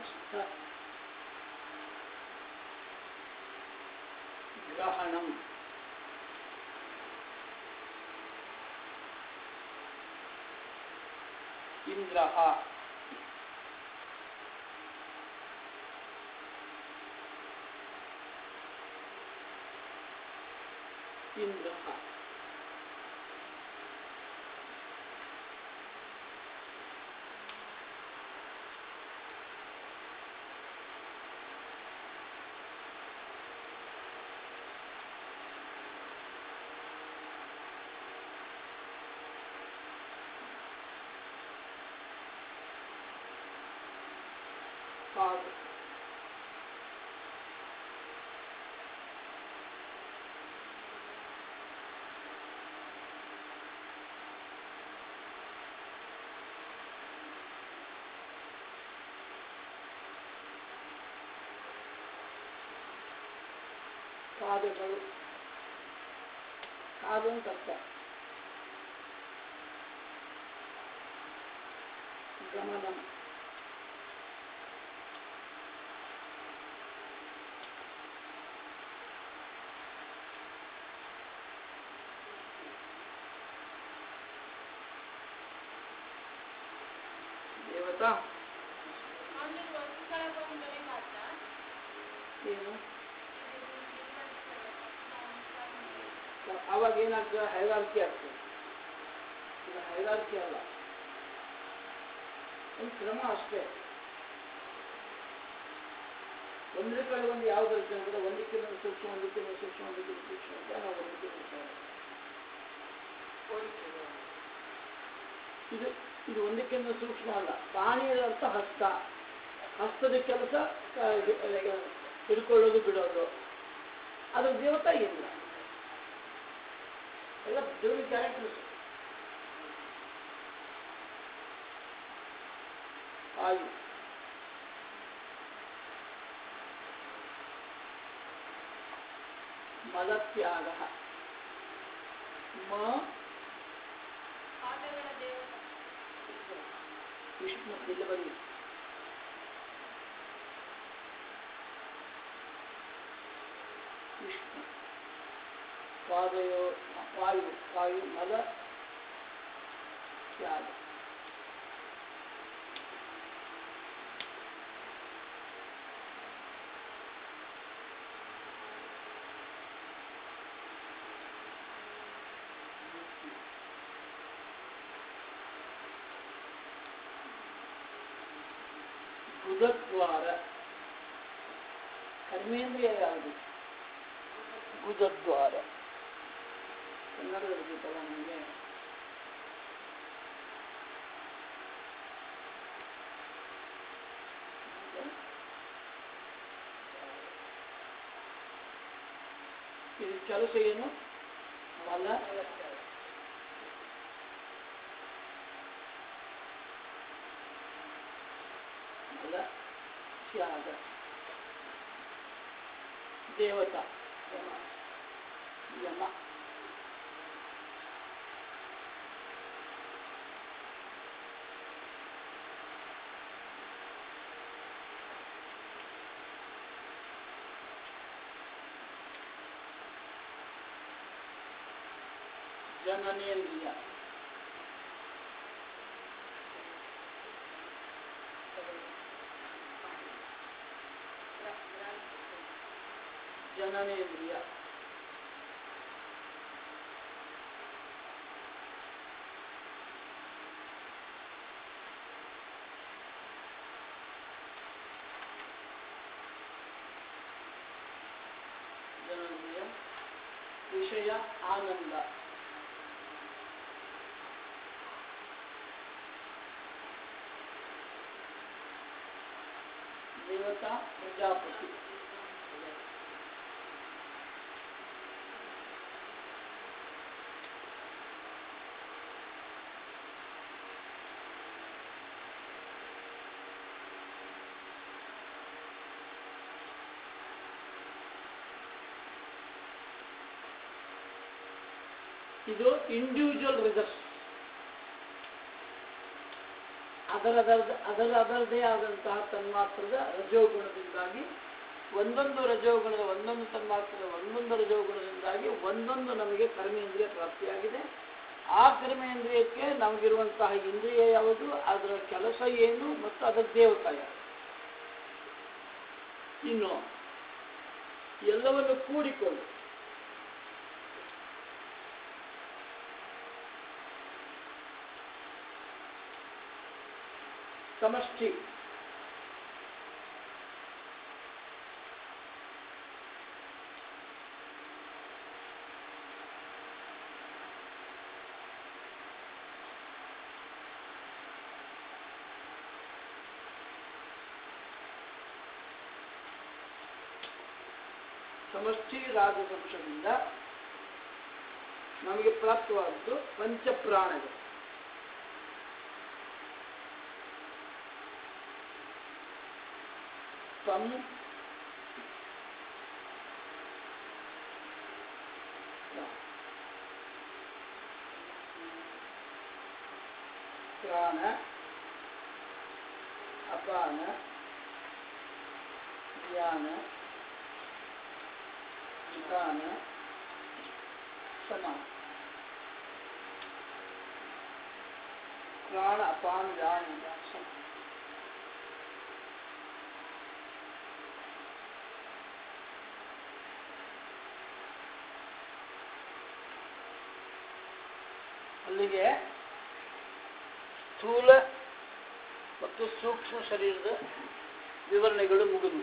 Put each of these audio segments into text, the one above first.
ಹಸ್ತ ಗ್ರಹಣಂ ಇಂದ್ರಃ ಇಂದ್ರಃ ಪಾದ ಪಾದಗಳು ಕಾದು ಅಂತ ಅರ್ಥ ಗಮನಂ ದೇವತಾ ಏನು ಅವಾಗ ಏನಾಗ್ತದೆ ಹೈರಾರ್ಕಿ ಆಗ್ತದೆ ಇದು ಹೈರಾರ್ಕಿ ಅಲ್ಲ ಒಂದು ಕ್ರಮ ಅಷ್ಟೇ ಒಂದ್ರ ಕಡೆ ಒಂದು ಯಾವ್ದು ಇರ್ತದೆ ಅಂದ್ರೆ ಒಂದಕ್ಕಿಂತ ಸೂಕ್ಷ್ಮ ಒಂದಕ್ಕಿಂತ ಸೂಕ್ಷ್ಮ ಒಂದಕ್ಕಿಂತ ಸೂಕ್ಷ್ಮ ಅಂತ ನಾವು ಒಂದಕ್ಕಿಂತ ಇದು ಇದು ಒಂದಕ್ಕಿಂತ ಸೂಕ್ಷ್ಮ ಅಲ್ಲ ಪಾಣಿಯ ಅರ್ಥ ಹಸ್ತ ಹಸ್ತದ ಕೆಲಸ ಹಿಡ್ಕೊಳ್ಳೋದು ಬಿಡೋದು ಅದು ದೇವತಾ ಇಲ್ಲ ಎಲ್ಲ ದೇವರ ಕ್ಯಾರೆಕ್ಟರ್ಸ್ ಆಯು ಮಲತ್ಯಾಗ ವಿಷ್ಣು ಇಲ್ಲಿ ಬನ್ನಿ ವಿಷ್ಣು ಪಾದಯೋ ವಾಯು ವಾಯು ಮಲ ತ್ಯಾಗ ಗುದದ್ವಾರ ಕರ್ಮೇಂದ್ರಿಯ ಯಾವುದು ಗುದದ್ವಾರ ಕನ್ನಡದಲ್ಲಿ ಗೊತ್ತಲ್ಲ ನನಗೆ ಇದು ಕೆಲಸ ಏನು ಮಲ ಮಲ ತ್ಯಾಗ ದೇವತಾ ಯಮ ಜನನೇಂದ್ರಿಯ ಜನನೇಂದ್ರಿಯ ಜನನೇಂದ್ರಿಯ ವಿಷಯ ಆನಂದ ದೇವತಾ ಪ್ರಜಾಪತಿ ಇದು ಇಂಡಿವಿಜುವಲ್ ರಿಸಲ್ಟ್ಸ್ ಅದರದೇ ಆದಂತಹ ತನ್ಮಾತ್ರದ ರಜೋಗುಣದಿಂದಾಗಿ ಒಂದೊಂದು ರಜೋಗುಣದ ಒಂದೊಂದು ತನ್ಮಾತ್ರದ ಒಂದೊಂದು ರಜೋಗುಣದಿಂದಾಗಿ ಒಂದೊಂದು ನಮಗೆ ಕರ್ಮೇಂದ್ರಿಯ ಪ್ರಾಪ್ತಿಯಾಗಿದೆ. ಆ ಕರ್ಮೇಂದ್ರಿಯಕ್ಕೆ ನಮಗಿರುವಂತಹ ಇಂದ್ರಿಯ ಯಾವುದು, ಅದರ ಕೆಲಸ ಏನು ಮತ್ತು ಅದರ ದೇವತಾ ಯಾವುದು, ಇನ್ನು ಎಲ್ಲವನ್ನು ಕೂಡಿಕೊಂಡು ಸಮಷ್ಟಿ ಸಮಷ್ಟಿ ರಾಜವಂಶದಿಂದ ನಮಗೆ ಪ್ರಾಪ್ತವಾದದ್ದು ಪಂಚಪ್ರಾಣಗಳು. ಪ್ರಾಣ, ಅಪಾನ, ಧ್ಯಾನ, ಉದಾನ, ಸಮಾನ. ಪ್ರಾಣ, ಅಪಾನ, ಧ್ಯಾನ, ಉದಾನ, ಸಮಾನ. ಅಲ್ಲಿಗೆ ಸ್ಥೂಲ ಮತ್ತು ಸೂಕ್ಷ್ಮ ಶರೀರದ ವಿವರಣೆಗಳು ಮುಗಿದು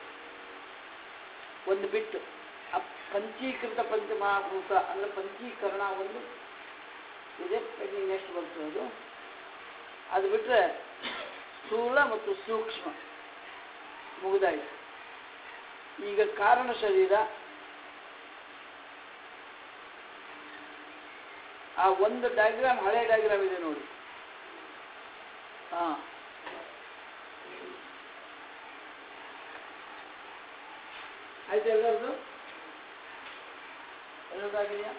ಒಂದು ಬಿಟ್ಟು ಪಂಚೀಕೃತ ಪಂಚಮಹಾಭೂತ ಅಂದರೆ ಪಂಚೀಕರಣ ಒಂದು ಇದೆ, ನೆಕ್ಸ್ಟ್ ಬರ್ತದೆ. ಅದು ಬಿಟ್ಟರೆ ಸ್ಥೂಲ ಮತ್ತು ಸೂಕ್ಷ್ಮ ಮುಗಿದಾಯಿತು. ಈಗ ಕಾರಣ ಶರೀರ, ಆ ಒಂದು ಡಯಾಗ್ರಾಮ್, ಹಳೆ ಡಯಾಗ್ರಾಮ್ ಇದೆ ನೋಡಿ. ಆಯ್ತು, ಎಲ್ಲರದು ಎಲ್ಲದಾಗಿದೆಯಾ?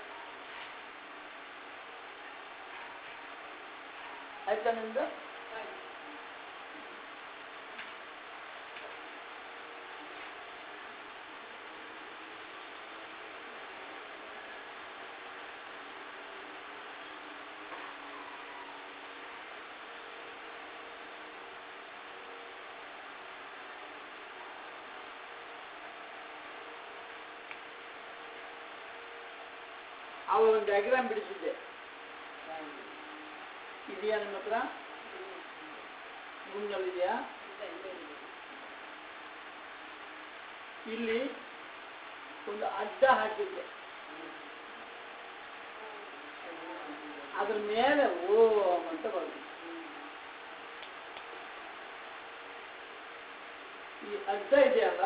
ಆಯ್ತಾ ನಿಮ್ದು? ಆವಾಗ ಒಂದು ಡಯಾಗ್ರಾಮ್ ಬಿಡಿಸಿದ್ದೆ, ಇದೆಯಾ ನಿಮ್ಮ ಹತ್ರ? ಮುಂದಲ್ಲಿದೆಯಾ? ಇಲ್ಲಿ ಒಂದು ಅಡ್ಡ ಹಾಕಿದ್ದೆ, ಅದ್ರ ಮೇಲೆ ಓಂ ಅಂತ ಬರುತ್ತೆ. ಈ ಅಡ್ಡ ಇದೆಯಲ್ಲ,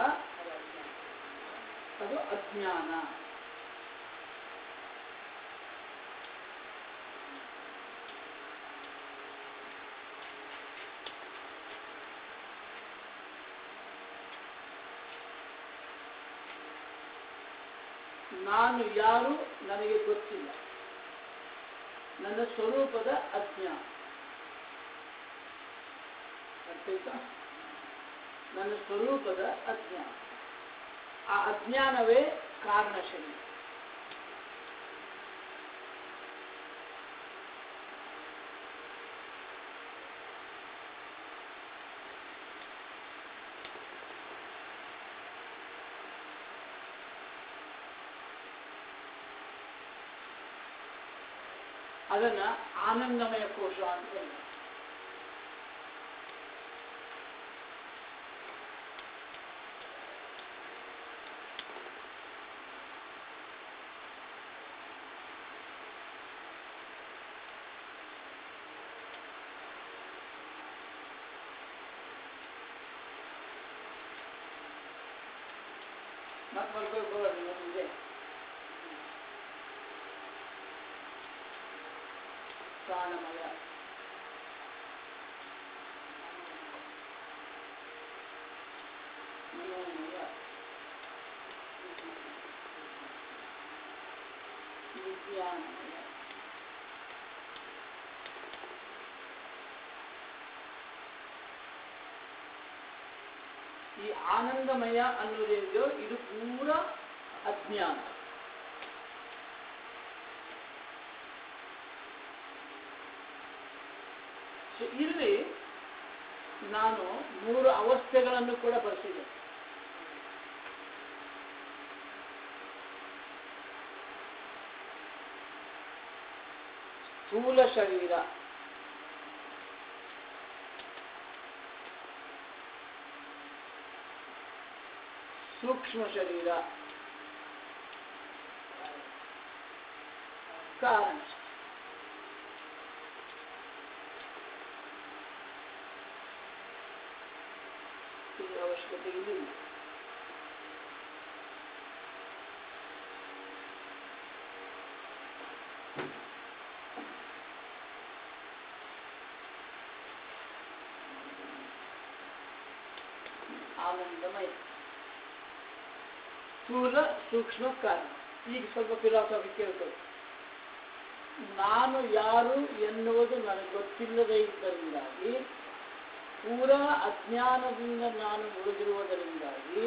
ಅದು ಅಜ್ಞಾನ. ನಾನು ಯಾರು ನನಗೆ ಗೊತ್ತಿಲ್ಲ, ನನ್ನ ಸ್ವರೂಪದ ಅಜ್ಞಾನ. ಅರ್ಥಾಯ್ತಾ? ನನ್ನ ಸ್ವರೂಪದ ಅಜ್ಞಾನ. ಆ ಅಜ್ಞಾನವೇ ಕಾರಣ ಶರೀರ. ಅದನ್ನ ಆನಂದಮಯ ಕೋಶ ಅಂತ ಹೇಳಿ. ಮತ್ತೆ ಮಲ್ಕೊಳ್ಳೋದು ನಮಗೆ ಪ್ರಾಣಮಯ, ಮನೋಮಯ, ವಿಜ್ಞಾನಮಯ, ಈ ಆನಂದಮಯ ಅನ್ನೋದೇನಿದೆಯೋ ಇದು ಪೂರ ಅಜ್ಞಾನ. ಇಲ್ಲಿ ನಾನು 3 ಅವಸ್ಥೆಗಳನ್ನು ಕೂಡ ಬರೆಸಿದೆ. ಸ್ಥೂಲ ಶರೀರ, ಸೂಕ್ಷ್ಮ ಶರೀರ, ಕಾರಣ. ಇದರ ಅವಶ್ಯಕತೆ ಇಲ್ಲ. ಆನಂದಮಯ, ಸ್ಥೂಲ ಸೂಕ್ಷ್ಮ ಕಾರಣ. ಈಗ ಸ್ವಲ್ಪ ಫಿಲಾಸಫಿ ಕೇಳ್ತೇವೆ. ನಾನು ಯಾರು ಎನ್ನುವುದು ನನಗೆ ಗೊತ್ತಿಲ್ಲದೇ ಇದ್ದರಿಂದಾಗಿ, ಪೂರಾ ಅಜ್ಞಾನದಿಂದ ನಾನು ಉಳಿದಿರುವುದರಿಂದಾಗಿ,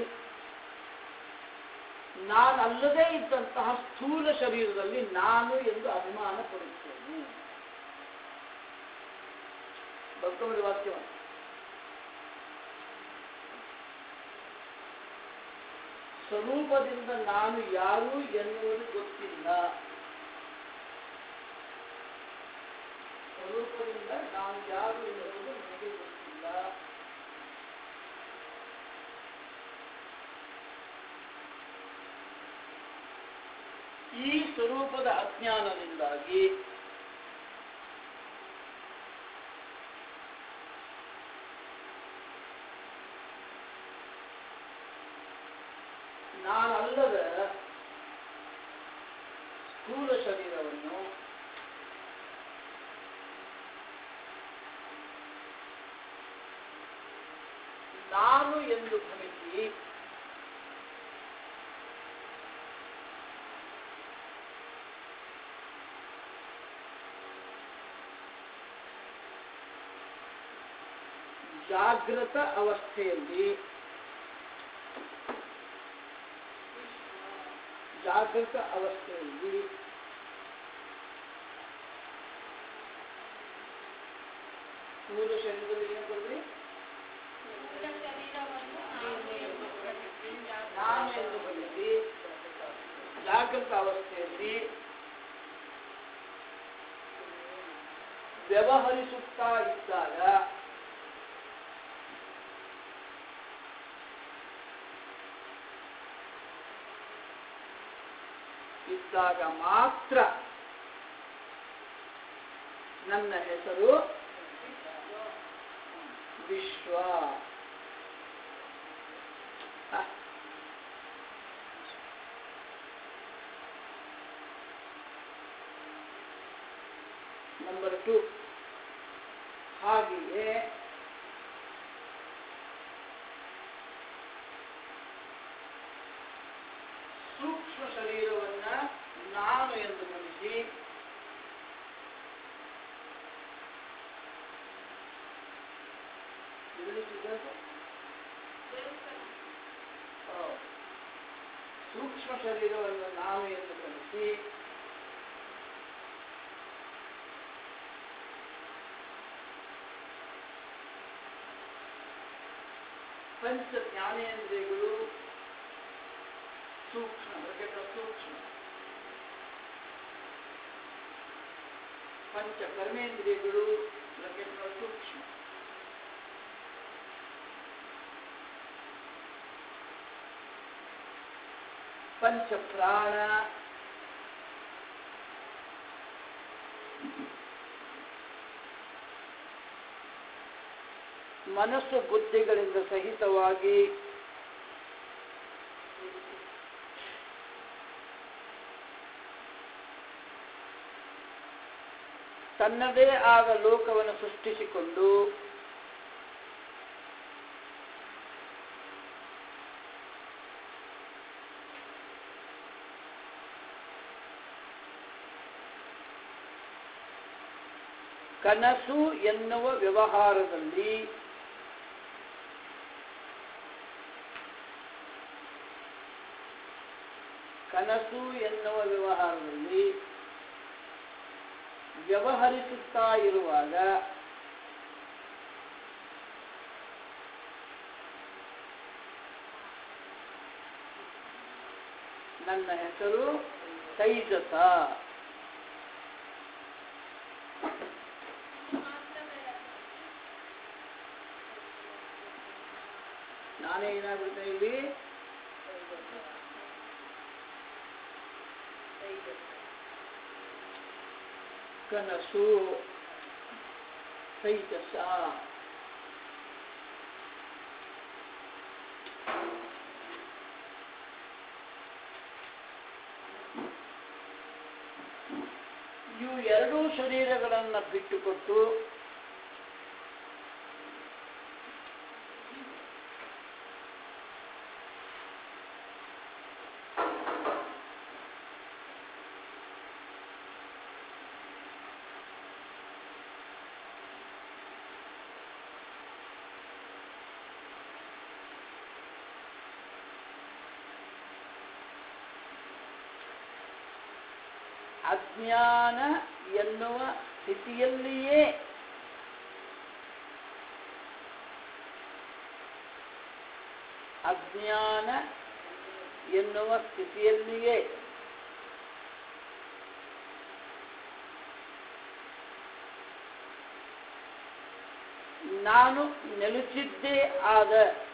ನಾನಲ್ಲದೇ ಇದ್ದಂತಹ ಸ್ಥೂಲ ಶರೀರದಲ್ಲಿ ನಾನು ಎಂದು ಅಭಿಮಾನ ಪಡುತ್ತೇನೆ. ಭಕ್ತಮರಿ ವಾಕ್ಯ. ಸ್ವರೂಪದಿಂದ ನಾನು ಯಾರು ಎನ್ನುವುದು ಗೊತ್ತಿಲ್ಲ. ಸ್ವರೂಪದಿಂದ ನಾನು ಯಾರು ಎನ್ನುವುದು ನನಗೆ ಗೊತ್ತಿಲ್ಲ. ಈ ಸ್ವರೂಪದ ಅಜ್ಞಾನದಿಂದಾಗಿ ನಾನಲ್ಲದ ಸ್ಥೂಲ ಶರೀರವನ್ನು ನಾನು ಎಂದು ಭ್ರಮಿಸಿ ಜಾಗೃತ ಅವಸ್ಥೆಯಲ್ಲಿ ಸ್ಥೂಲ ಶರೀರದಲ್ಲಿ ಏನು ಬರಲಿ? ನಾನು ಎಂದು ಭ್ರಮಿಸಿ ಜಾಗೃತ ಅವಸ್ಥೆಯಲ್ಲಿ ವ್ಯವಹರಿಸುತ್ತಾ ಇದ್ದಾಗ ಮಾತ್ರ ನನ್ನ ಹೆಸರು ವಿಶ್ವ. ನಂಬರ್ 2, ಹಾಗೆಯೇ ಸೂಕ್ಷ್ಮ ಶರೀರವನ್ನ ನಾನು ಎಂದು ಗಮನಿಸಿ ಸೂಕ್ಷ್ಮ ಶರೀರವನ್ನು ನಾನು ಎಂದು ಗಮನಿಸಿ ಪಂಚ ಜ್ಞಾನೇಂದ್ರಿಯಗಳು ಸೂಕ್ಷ್ಮ, ಪಂಚ ಕರ್ಮೇಂದ್ರಿಯಗಳು ಸೂಕ್ಷ್ಮ, ಪಂಚ ಪ್ರಾಣ ಮನಸ್ಸು ಬುದ್ಧಿಗಳಿಂದ ಸಹಿತವಾಗಿ ತನ್ನದೇ ಆದ ಲೋಕವನ್ನು ಸೃಷ್ಟಿಸಿಕೊಂಡು ಕನಸು ಎನ್ನುವ ವ್ಯವಹಾರದಲ್ಲಿ ಕನಸು ಎನ್ನುವ ವ್ಯವಹಾರದಲ್ಲಿ ವ್ಯವಹರಿಸುತ್ತಾ ಇರುವಾಗ ನನ್ನ ಹೆಸರು ತೈಜಸ. ನಾನೇ ಏನಾಗ್ಬಿಡ್ತೇನೆ ಇಲ್ಲಿ ಕನಸು ತೈಜಸ. ಇವು ಎರಡೂ ಶರೀರಗಳನ್ನು ಬಿಟ್ಟುಕೊಟ್ಟು ಅಜ್ಞಾನ ಎನ್ನುವ ಸ್ಥಿತಿಯಲ್ಲಿಯೇ ನಾನು ನೆಲೆಸಿದ್ದೇ ಆದ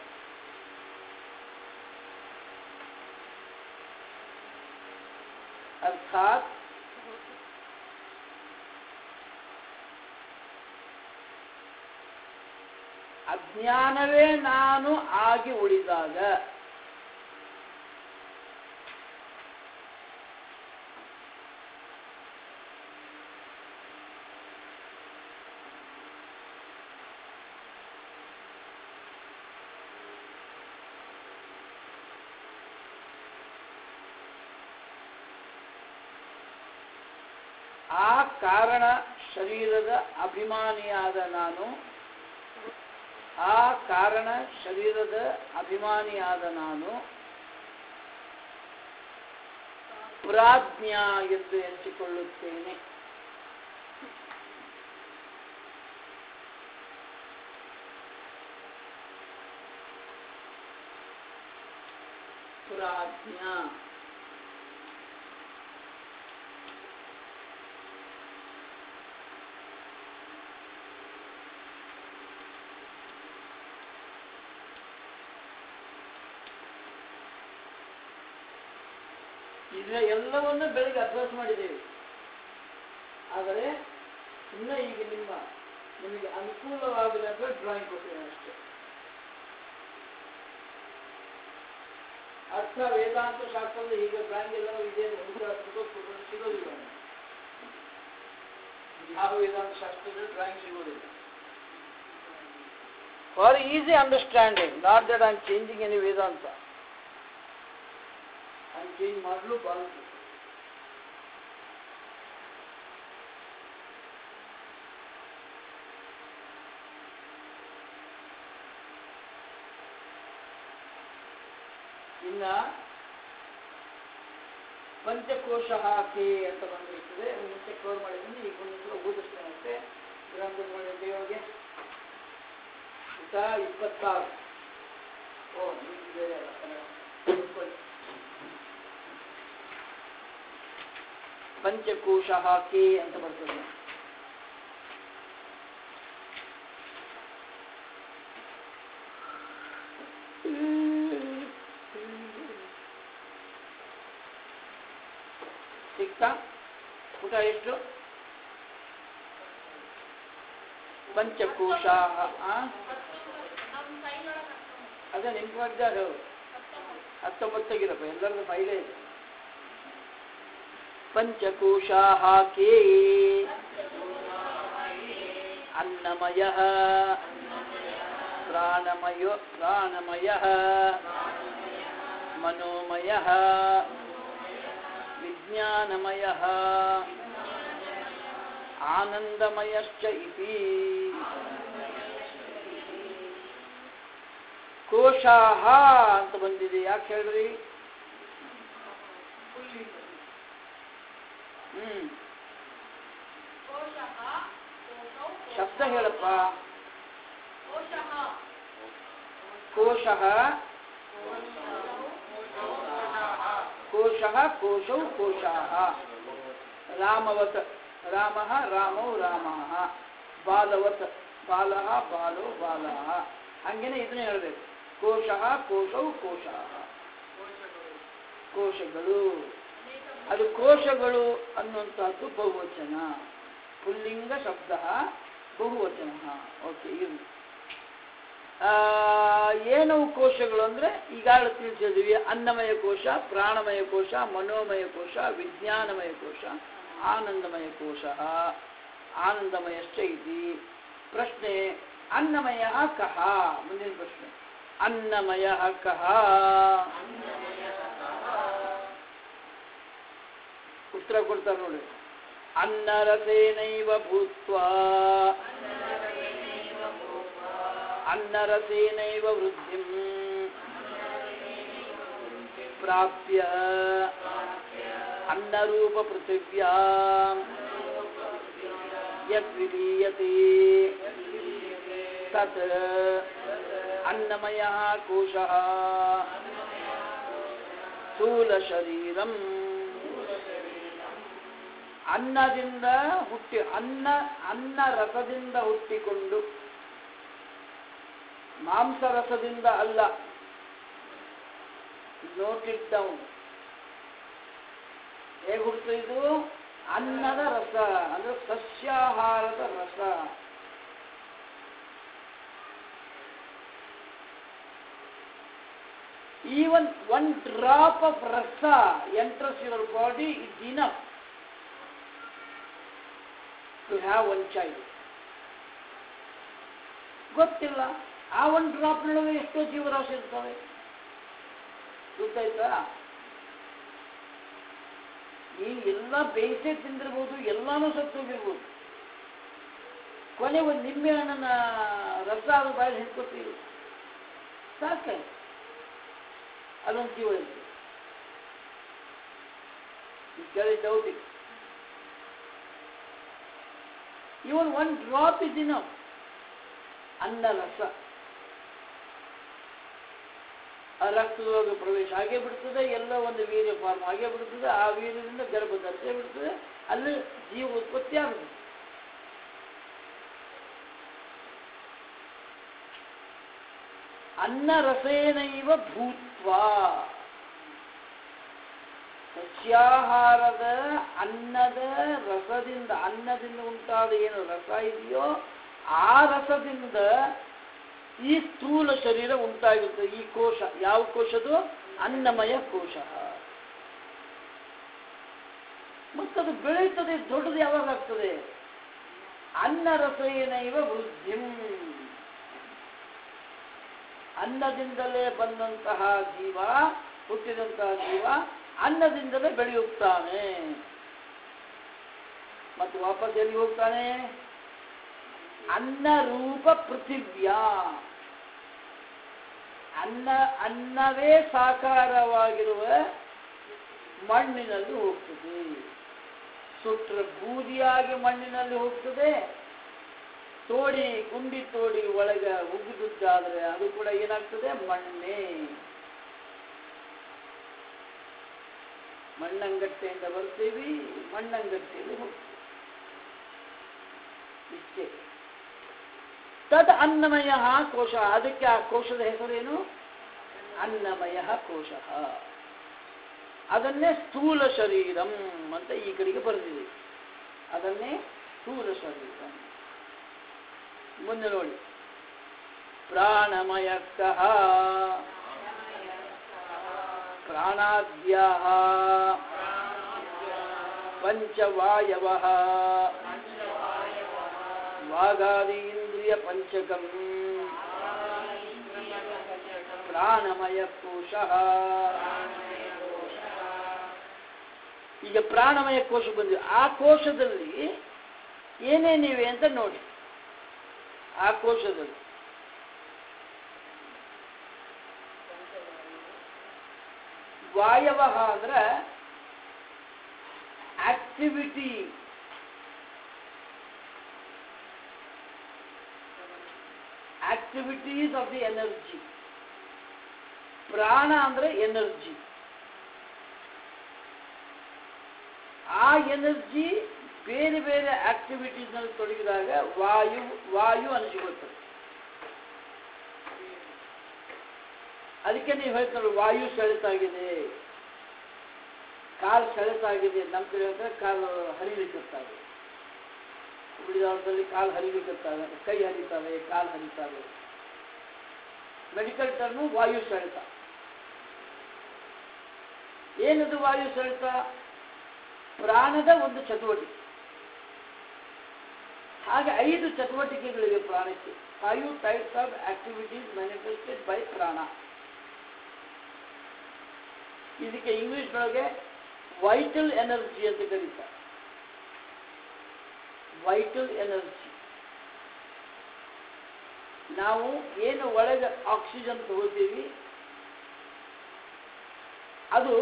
ಅರ್ಥಾತ್ ಅಜ್ಞಾನವೇ ನಾನು ಆಗಿ ಉಳಿದಾಗ ಆ ಕಾರಣ ಶರೀರದ ಅಭಿಮಾನಿಯಾದ ನಾನು ಪ್ರಾಜ್ಞಾ ಎಂದು ಎನಿಸಿಕೊಳ್ಳುತ್ತೇನೆ. ಪ್ರಾಜ್ಞಾ ಇದರ ಎಲ್ಲವನ್ನೂ ಬೆಳಗ್ಗೆ ಅಭ್ಯಾಸ ಮಾಡಿದ್ದೇವೆ. ಆದರೆ ಇನ್ನು ಈಗ ನಿಮಗೆ ಅನುಕೂಲವಾಗಲಿ ಅಂತ ಡ್ರಾಯಿಂಗ್ ಕೊಟ್ಟಿದ್ದೇನೆ ಅಷ್ಟೇ. ಅರ್ಥ ವೇದಾಂತ ಶಾಸ್ತ್ರದ ಈಗ ಡ್ರಾಯಿಂಗ್ ಎಲ್ಲ ಇದೆ ಸಿಗೋದಿಲ್ಲ. ಯಾವ ವೇದಾಂತ ಶಾಸ್ತ್ರದ ಡ್ರಾಯಿಂಗ್ ಸಿಗೋದಿಲ್ಲ. For easy understanding, not that I am changing any Vedanta. Change ಮಾಡಲು ಬಾರದು. ಇನ್ನ ಪಂಚಕೋಶ ಹಾಕಿ ಅಂತ ಬಂದಿರ್ತದೆ. ಮುಂಚೆ ಕವರ್ ಮಾಡಿದ್ದೀನಿ, ಈಗ ಒಂದು ಓದಿಸ್ತೇನೆ. ಗ್ರಂಥದ ಮಾಡಿದ್ದೇವೆ 26. ಪಂಚಕೋಶ ಹಾಕಿ ಅಂತ ಬರ್ತದೆ. ಸಿಕ್ತಾ ಪುಟ ಎಷ್ಟು? ಪಂಚಕೋಶ ಅದೇ ನೆನ್ಪು ಮಾಡಿದಾಗ 19 ಎಲ್ಲರದ್ದು ಫೈಲೇ ಇದೆ. ಪಂಚಕೋಶಾಃ ಕೇ ಅನ್ನಮಯಃ ಪ್ರಾಣಮಯಃ ಮನೋಮಯಃ ವಿಜ್ಞಾನಮಯಃ ಆನಂದಮಯಶ್ಚ ಇತಿ. ಕೋಶಾಃ ಅಂತ ಬಂದಿದೆ. ಯಾಕೆ ಹೇಳ್ರಿ? ಶಬ್ದ ಹೇಳಪ್ಪ. ಕೋಶಃ ಕೋಶಃ ಕೋಶೌ ಕೋಶಾಃ. ರಾಮವತ್ ರಾಮಃ ರಾಮೌ ರಾಮಃ. ಬಾಲವತ್ ಬಾಲಃ ಬಾಲೋ ಬಾಲಃ. ಹಂಗೇನೆ ಇದನ್ನೇ ಹೇಳಬೇಕು. ಕೋಶಃ ಕೋಶೌ ಕೋಶಾಃ. ಕೋಶಗಳು. ಅದು ಕೋಶಗಳು ಅನ್ನುವಂಥದ್ದು ಬಹುವಚನ. ಪುಲ್ಲಿಂಗ ಶಬ್ದ ಬಹುವಚನ. ಓಕೆ. ಇರಲಿ. ಏನವು ಕೋಶಗಳು ಅಂದರೆ ಈಗಾಗಲೇ ತಿಳಿಸಿದ್ವಿ. ಅನ್ನಮಯ ಕೋಶ, ಪ್ರಾಣಮಯ ಕೋಶ, ಮನೋಮಯ ಕೋಶ, ವಿಜ್ಞಾನಮಯ ಕೋಶ, ಆನಂದಮಯ ಕೋಶ. ಆನಂದಮಯಶ್ಚ ಇತಿ. ಪ್ರಶ್ನೆ ಅನ್ನಮಯ ಕಹ. ಮುಂದಿನ ಪ್ರಶ್ನೆ ಅನ್ನಮಯ ಕಹ. ಉತ್ತರ ಕೊಡ್ತಾರೆ ನೋಡಿ. ಅನ್ನರಸೇನೈವ ಭೂತ್ವಾ ಅನ್ನರಸೇನೈವ ವೃದ್ಧಿಂ ಪ್ರಾಪ್ಯ ಅನ್ನರೂಪ ಪೃಥಿವ್ಯಾಂ ಯದ್ವಿಲೀಯತೆ ತತ್ ಅನ್ನಮಯಃ ಕೋಶಃ ಸ್ಥೂಲ ಶರೀರಂ. ಅನ್ನದಿಂದ ಹುಟ್ಟಿ ಅನ್ನ ರಸದಿಂದ ಹುಟ್ಟಿಕೊಂಡು ಮಾಂಸರಸದಿಂದ ಅಲ್ಲ. Note it down. ಹೇಗೆ ಹುಡ್ತು ಇದು? ಅನ್ನದ ರಸ ಅಂದ್ರೆ ಸಸ್ಯಾಹಾರದ ರಸ. Even one drop of rasa enters your body is enough to have one child. ಗೊತ್ತಿಲ್ಲ ಆ ಒಂದು ಡ್ರಾಪ್ ನಡುವೆ ಎಷ್ಟೋ ಜೀವರಾಶಿ ಇರ್ತವೆ. ಗೊತ್ತಾಯ್ತಾ? ಈ ಎಲ್ಲ ಬೇಯಿಸೇ ತಿಂದಿರ್ಬೋದು, ಎಲ್ಲಾನು ಸತ್ತೋಗಿರ್ಬೋದು. ಕೊನೆ ಒಂದು ನಿಂಬೆ ಹಣ್ಣನ ರಸ ಅದು ಬಾಯಲ್ಲಿ ಹಿಡ್ಕೊತೀವಿ ಸಾಕೆ, ಅದೊಂದು ಜೀವ ಇರ್ತದೆ. Doubt it. Even one drop is enough. ಅನ್ನ ರಸ ಆ ರಕ್ತದೊಳಗೆ ಪ್ರವೇಶ ಆಗೇ ಬಿಡ್ತದೆ. ಎಲ್ಲ ಒಂದು ವೀರ್ಯ ಫಾರ್ಮ್ ಆಗೇ ಬಿಡ್ತದೆ. ಆ ವೀರ್ಯದಿಂದ ಗರ್ಭ ಧರಿಸೇ ಬಿಡ್ತದೆ. ಅಲ್ಲಿ ಜೀವ ಉತ್ಪತ್ತಿ ಆಗುತ್ತದೆ. ಅನ್ನ ರಸೇನೈವ ಭೂತ್ವಾ. ಸಸ್ಯಾಹಾರದ ಅನ್ನದ ರಸದಿಂದ, ಅನ್ನದಿಂದ ಉಂಟಾದ ಏನು ರಸ ಇದೆಯೋ ಆ ರಸದಿಂದ ಈ ಸ್ಥೂಲ ಶರೀರ ಉಂಟಾಗಿರ್ತದೆ. ಈ ಕೋಶ ಯಾವ ಕೋಶದು? ಅನ್ನಮಯ ಕೋಶ. ಮತ್ತದು ಬೆಳೆಯುತ್ತದೆ, ದೊಡ್ಡದು ಯಾವಾಗ ಆಗ್ತದೆ? ಅನ್ನ ರಸೇನೈವ ವೃದ್ಧಿಂ. ಅನ್ನದಿಂದಲೇ ಬಂದಂತಹ ಜೀವ, ಹುಟ್ಟಿದಂತಹ ಜೀವ ಅನ್ನದಿಂದಲೇ ಬೆಳೆಯುತ್ತಾನೆ. ಮತ್ತು ವಾಪಸ್ ಎಲ್ಲಿ ಹೋಗ್ತಾನೆ? ಅನ್ನ ರೂಪ ಪೃಥಿವ್ಯಾ. ಅನ್ನವೇ ಸಾಕಾರವಾಗಿರುವ ಮಣ್ಣಿನಲ್ಲಿ ಹೋಗ್ತದೆ. ಸುಟ್ರ ಬೂದಿಯಾಗಿ ಮಣ್ಣಿನಲ್ಲಿ ಹೋಗ್ತದೆ. ತೋಡಿ ಗುಂಡಿ ತೋಡಿ ಒಳಗೆ ಉಗಿದುದ್ದಾದ್ರೆ ಅದು ಕೂಡ ಏನಾಗ್ತದೆ? ಮಣ್ಣೆ. ಮಣ್ಣಂಗಟ್ಟೆಯಿಂದ ಬರ್ತೀವಿ, ಮಣ್ಣಂಗಟ್ಟೆಯಲ್ಲಿ ಹೋಗ್ತೀವಿ. ಇಷ್ಟೇ. ತದ್ ಅನ್ನಮಯ ಕೋಶ. ಅದಕ್ಕೆ ಆ ಕೋಶದ ಹೆಸರೇನು? ಅನ್ನಮಯ ಕೋಶ. ಅದನ್ನೇ ಸ್ಥೂಲ ಶರೀರಂ ಅಂತ ಈ ಕಡೆಗೆ ಬರೆದಿದೆ. ಅದನ್ನೇ ಸ್ಥೂಲ ಶರೀರಂ. ಮುಂದೆ ನೋಡಿ. ಪ್ರಾಣಮಯ ಕಹ. ಪ್ರಾಣಾದ್ಯಾಃ ಪಂಚವಾಯವಃ ವಾಗಾದಿ ಇಂದ್ರಿಯ ಪಂಚಕಂ ಪ್ರಾಣಮಯ ಕೋಶಃ. ಈಗ ಪ್ರಾಣಮಯ ಕೋಶ ಬಂದಿದೆ. ಆ ಕೋಶದಲ್ಲಿ ಏನೇನಿವೆ ಅಂತ ನೋಡಿ. ಆ ಕೋಶದಲ್ಲಿ ವಾಯವಃ ಅಂದ್ರೆ activity activities of the energy. ಪ್ರಾಣ ಅಂದ್ರೆ ಎನರ್ಜಿ. ಆ ಎನರ್ಜಿ ಬೇರೆ ಬೇರೆ ಆಕ್ಟಿವಿಟೀಸ್ನಲ್ಲಿ ತೊಡಗಿದಾಗ ವಾಯು ಅನಿಸಿಕೊಳ್ತದೆ. ಅದಕ್ಕೆ ನೀವು ಹೇಳ್ತಾರೆ ವಾಯು ಸೆಳೆತಾಗಿದೆ, ಕಾಲು ಸೆಳೆತಾಗಿದೆ. ನಮ್ಮ ಕಡೆ ಹೇಳ್ತಾರೆ ಕಾಲು ಹರಿಲಿಕ್ಕತ್ತಾವೆ, ಉಳಿದವರದಲ್ಲಿ ಕಾಲು ಹರಿಲಿಕ್ಕತ್ತಾವೆ, ಕೈ ಹರಿತಾವೆ, ಕಾಲು ಹರಿತಾವೆ. ಮೆಡಿಕಲ್ ಟರ್ಮು ವಾಯು ಸೆಳೆತ. ಏನದು ವಾಯು ಸೆಳೆತ? ಪ್ರಾಣದ ಒಂದು ಚಟುವಟಿಕೆ. ಹಾಗೆ 5 ಚಟುವಟಿಕೆಗಳಿವೆ ಪ್ರಾಣಕ್ಕೆ. 5 types of activities manifested by prana. ಇದಕ್ಕೆ ಇಂಗ್ಲಿಷ್ ಒಳಗೆ ವೈಟಲ್ ಎನರ್ಜಿ ಅಂತ ಕರೀತಾರೆ. Vital energy. ನಾವು ಏನು ಒಳಗೆ ಆಕ್ಸಿಜನ್ ತಗೋತೀವಿ ಅದು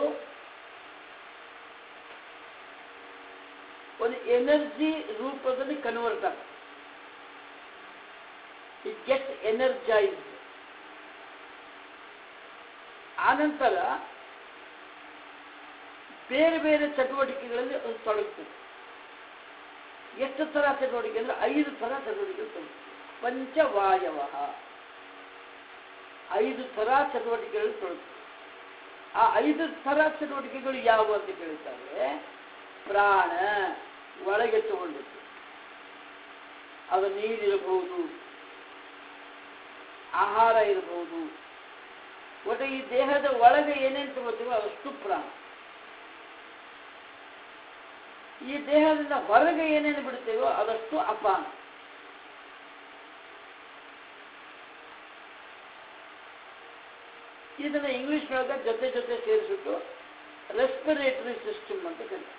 ಒಂದು ಎನರ್ಜಿ ರೂಪದಲ್ಲಿ ಕನ್ವರ್ಟ್ ಆಗ್ತದೆ. It gets energised. ಆನಂತರ ಬೇರೆ ಬೇರೆ ಚಟುವಟಿಕೆಗಳಲ್ಲಿ ಅದು ತೊಡಗುತ್ತದೆ. ಎಷ್ಟು ಥರ ಚಟುವಟಿಕೆ ಅಂದರೆ 5 ಥರ ಚಟುವಟಿಕೆಗಳು ತೊಡಗುತ್ತದೆ. ಪಂಚವಾಯವ, 5 ಥರ ಚಟುವಟಿಕೆಗಳು ತೊಡಗುತ್ತದೆ. ಆ 5 ಥರ ಚಟುವಟಿಕೆಗಳು ಯಾವುವು ಅಂತ ಕೇಳ್ತಾರೆ. ಪ್ರಾಣ ಒಳಗೆ ತಗೊಂಡಿತ್ತು, ಅದು ನೀರಿರಬಹುದು, ಆಹಾರ ಇರಬಹುದು, ಒಟ್ಟು ಈ ದೇಹದ ಒಳಗೆ ಏನೇನು ತಗೋತೀವೋ ಅದಷ್ಟು ಪ್ರಾಣ. ಈ ದೇಹದಿಂದ ಹೊರಗೆ ಏನೇನು ಬಿಡ್ತೇವೋ ಅದಷ್ಟು ಅಪಾನ. ಇದನ್ನ ಇಂಗ್ಲಿಷ್ ಒಳಗೆ ಜೊತೆ ಜೊತೆ ಸೇರಿಸಿಟ್ಟು ರೆಸ್ಪಿರೇಟರಿ ಸಿಸ್ಟಮ್ ಅಂತ ಕರೀತಾರೆ.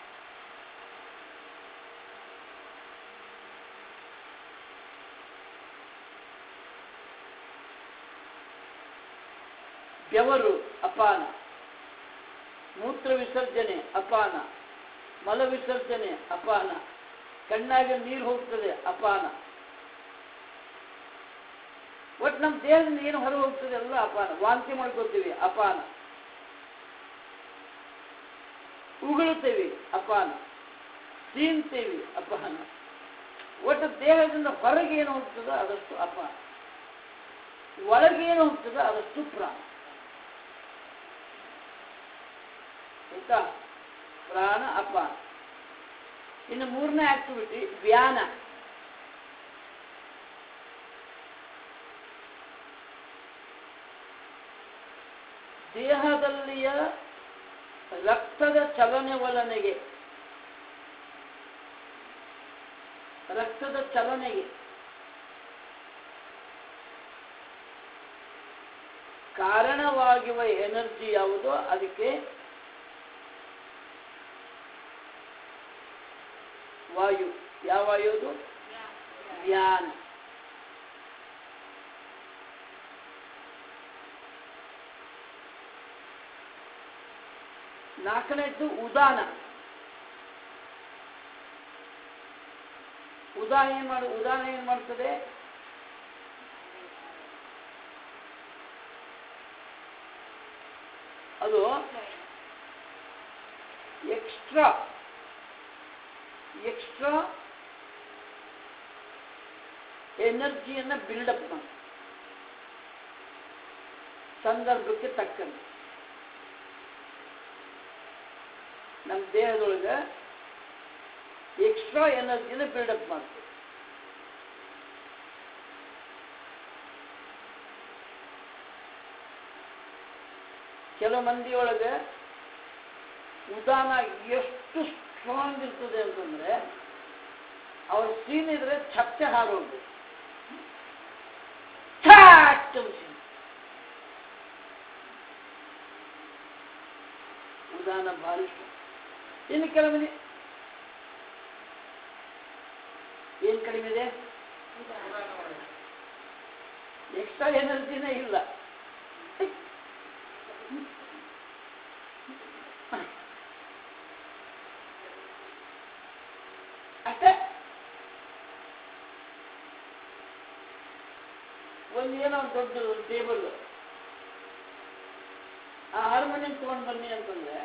ಬೆವರು ಅಪಾನ, ಮೂತ್ರ ವಿಸರ್ಜನೆ ಅಪಾನ, ಮಲ ವಿಸರ್ಜನೆ ಅಪಾನ, ಕಣ್ಣಾಗ ನೀರು ಹೋಗ್ತದೆ ಅಪಾನ. ಒಟ್ಟು ನಮ್ಮ ದೇಹದಿಂದ ಏನು ಹೊರ ಹೋಗ್ತದೆ ಎಲ್ಲ ಅಪಾನ. ವಾಂತಿ ಮಾಡ್ಕೋತೀವಿ ಅಪಾನ, ಉಗುಳುತ್ತೇವೆ ಅಪಾನ, ಸೀನ್ತೇವೆ ಅಪಾನ. ಒಟ್ಟು ದೇಹದಿಂದ ಹೊರಗೆ ಏನು ಹೋಗ್ತದೋ ಅದಷ್ಟು ಅಪಾನ, ಒಳಗೆ ಏನು ಹೋಗ್ತದೋ ಅದಷ್ಟು ಪ್ರಾಣ. ಆಯ್ತಾ? ಪ್ರಾಣ ಅಪಾನ. ಇನ್ನು 3ನೇ ಆಕ್ಟಿವಿಟಿ ವ್ಯಾನ. ದೇಹದಲ್ಲಿಯ ರಕ್ತದ ಚಲನೆಗೆ ಕಾರಣವಾಗಿರುವ ಎನರ್ಜಿ ಯಾವುದೋ ಅದಕ್ಕೆ ವಾಯು. ಯಾವ ವಾಯು ಅದು? ವ್ಯಾನ. ನಾಲ್ಕನೇದ್ದು ಉದಾನ. ಉದಾನ ಏನ್ ಮಾಡ್ತದೆ? ಅದು ಎಕ್ಸ್ಟ್ರಾ ಎನರ್ಜಿಯನ್ನು ಬಿಲ್ಡಪ್ ಮಾಡಿ ಸಂದರ್ಭಕ್ಕೆ ತಕ್ಕಂತೆ. ನಮ್ಮ ದೇಹದೊಳಗೆ ಎಕ್ಸ್ಟ್ರಾ ಎನರ್ಜಿನ ಬಿಲ್ಡಪ್ ಮಾಡ್ತದೆ. ಕೆಲವು ಮಂದಿ ಒಳಗೆ ಉದಾನ ಎಷ್ಟು ಸ್ಟ್ರಾಂಗ್ ಇರ್ತದೆ ಅಂತಂದ್ರೆ ಅವ್ರ ಸೀನ್ ಇದ್ರೆ ಛತ್ತೆ ಹಾರೋದು. ಉದಾನ ಭಾರಿ. ಇನ್ನು ಕೆಲವು ಮಂದಿ ಏನ್ ಕಡಿಮೆ ಇದೆ? ಎಕ್ಸ್ಟ್ರಾ ಎನರ್ಜಿನೇ ಇಲ್ಲ. ಏನೋ ಒಂದು ದೊಡ್ಡ ಟೇಬಲ್, ಆ ಹಾರ್ಮೋನಿಯಂ ತಗೊಂಡು ಬನ್ನಿ ಅಂತಂದ್ರೆ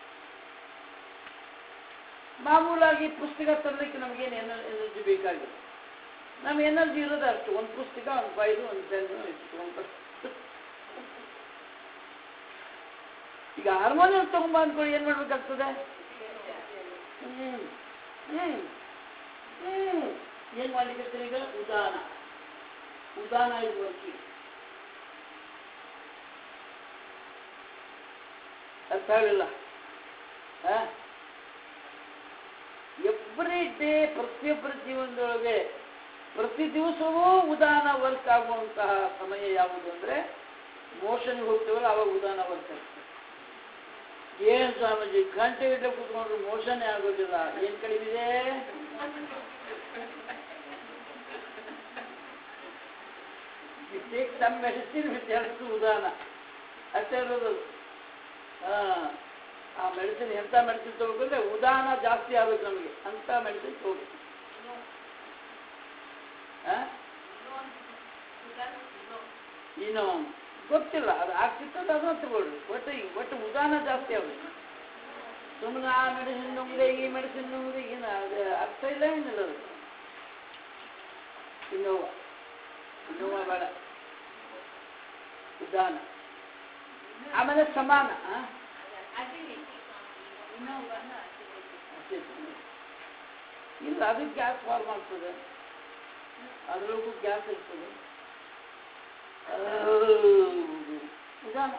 ಮಾಮೂಲಾಗಿ ಪುಸ್ತಕ ತರಲಿಕ್ಕೆ ನಮಗೇನು ಎನರ್ಜಿ ಬೇಕಾಗಿಲ್ಲ. ನಮ್ಮ ಎನರ್ಜಿ ಇರೋದು ಅಷ್ಟು, ಒಂದು ಪುಸ್ತಕ, ಒಂದು ಫೈಲು, ಒಂದು ಪೆನ್ನು ಇಟ್ಕೊಂಡು. ಈಗ ಹಾರ್ಮೋನಿಯಂ ತಗೊಂಬ ಅಂದ್ಕೊಳ್ಳಿ, ಏನ್ ಮಾಡ್ಬೇಕಾಗ್ತದೆ? ಏನ್ ಮಾಡ್ಲಿಕ್ಕೆ ಈಗ ಉದಾನ ಇದು ವರ್ಕಿ ಅರ್ಥ ಆಗಲಿಲ್ಲ. ಎವ್ರಿ ಡೇ ಪ್ರತಿಯೊಬ್ಬರ ಜೀವನದೊಳಗೆ ಪ್ರತಿ ದಿವಸವೂ ಉದಾನ ವರ್ಕ್ ಆಗುವಂತಹ ಸಮಯ ಯಾವುದು ಅಂದ್ರೆ ಮೋಷನ್ಗೆ ಹೋಗ್ತೇವಲ್ಲ ಅವಾಗ ಉದಾನ ವರ್ಕ್ ಆಗ್ತದೆ. ಏನ್ ಸ್ವಾಮೀಜಿ ಗಂಟೆ ಗಂಟೆ ಕೂತ್ಕೊಂಡ್ರು ಮೋಷನ್ ಆಗೋದಿಲ್ಲ, ಏನ್ ಕಡಿಮೆ ಇದೆ? Take some medicine with health ಉದಾನ ಅಷ್ಟೇ ಇರೋದು. ಆ ಮೆಡಿಸಿನ್ ಎಂಥ ಮೆಡಿಸಿನ್ ತಗೋಬೇಕಂದ್ರೆ ಉದಾನ ಜಾಸ್ತಿ ಆಗ್ಬೇಕು ನಮಗೆ ಅಂತ ಮೆಡಿಸಿನ್ ತಗೋಬೇಕು. ಇನ್ನು ಗೊತ್ತಿಲ್ಲ, ಅದು ಆಗ್ತಿರ್ತದೆ, ಅದನ್ನ ತಗೊಳ್ರಿ. ಒಟ್ಟು ಉದಾನ ಜಾಸ್ತಿ ಆಗ್ಬೇಕು. ಸುಮ್ಮನೆ ಆ ಮೆಡಿಸಿನ್ ನುಂಗಿದೆ ಈ ಮೆಡಿಸಿನ್ ನುಂಗಿದೆ ಏನು ಅದು ಅರ್ಥ ಇಲ್ಲ, ಏನಿಲ್ಲ. ಅದು ಇನ್ನೋವ ಬೇಡ, ಉದಾನ. ಆಮೇಲೆ ಸಮಾನ. ಇಲ್ಲ, ಅದು ಗ್ಯಾಸ್ ಫಾರ್ಮ್ ಆಗ್ತದೆ, ಅದರೊಳಗೂ ಗ್ಯಾಸ್ ಇರ್ತದೆ. ಉದಾನ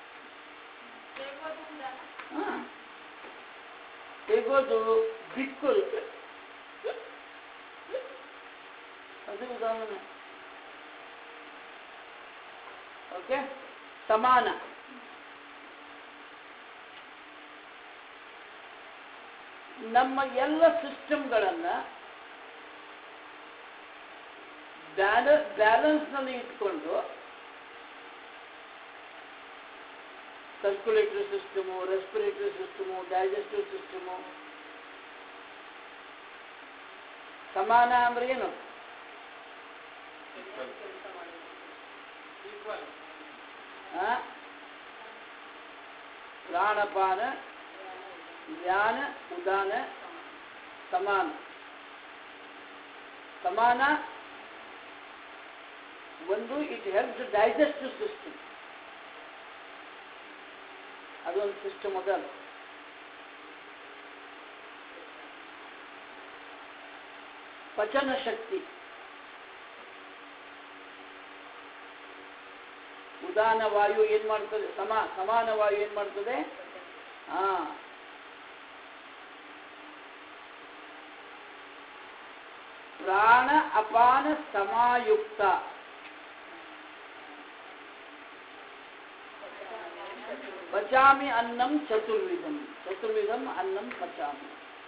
ತೆಗೋದು ಬಿಕ್ಕೋದು, ಅದು ಉದಾಹರಣೆ. ಓಕೆ, ಸಮಾನ. ನಮ್ಮ ಎಲ್ಲ ಸಿಸ್ಟಮ್ಗಳನ್ನ ಬ್ಯಾಲೆನ್ಸ್ನಲ್ಲಿ ಇಟ್ಕೊಂಡು circulatory system, respiratory system, digestive system. ಸಮಾನ ಅಂದ್ರೆ ಏನು? ಪ್ರಾಣಪಾನ ವ್ಯಾನ ಉದಾನ ಸಮಾನ. ಸಮಾನ ಒಂದು, ಇಟ್ ಹೆಲ್ಪ್ಸ್ ಡೈಜೆಸ್ಟಿವ್ ಸಿಸ್ಟಮ್, ಅದೊಂದು ಸಿಸ್ಟಮ್ ಅದಲ್ಲ. ಪಚನ ಶಕ್ತಿ, ಉದಾನ ವಾಯು ಏನ್ ಮಾಡ್ತದೆ? ಸಮಾನ ವಾಯು ಏನ್ ಮಾಡ್ತದೆ? ಪ್ರಾಣ ಅಪಾನ ಸಮಾಯುಕ್ತ. ಪಚಾಮಿ ಅನ್ನಂ ಚತುರ್ವಿಧಂ, ಚತುರ್ವಿಧಂ ಅನ್ನಂ ಪಚಾಮಿ.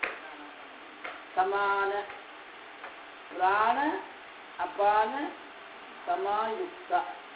ಸಮಾನ, ಪ್ರಾಣ ಅಪಾನ ಸಮಾಯುಕ್ತ.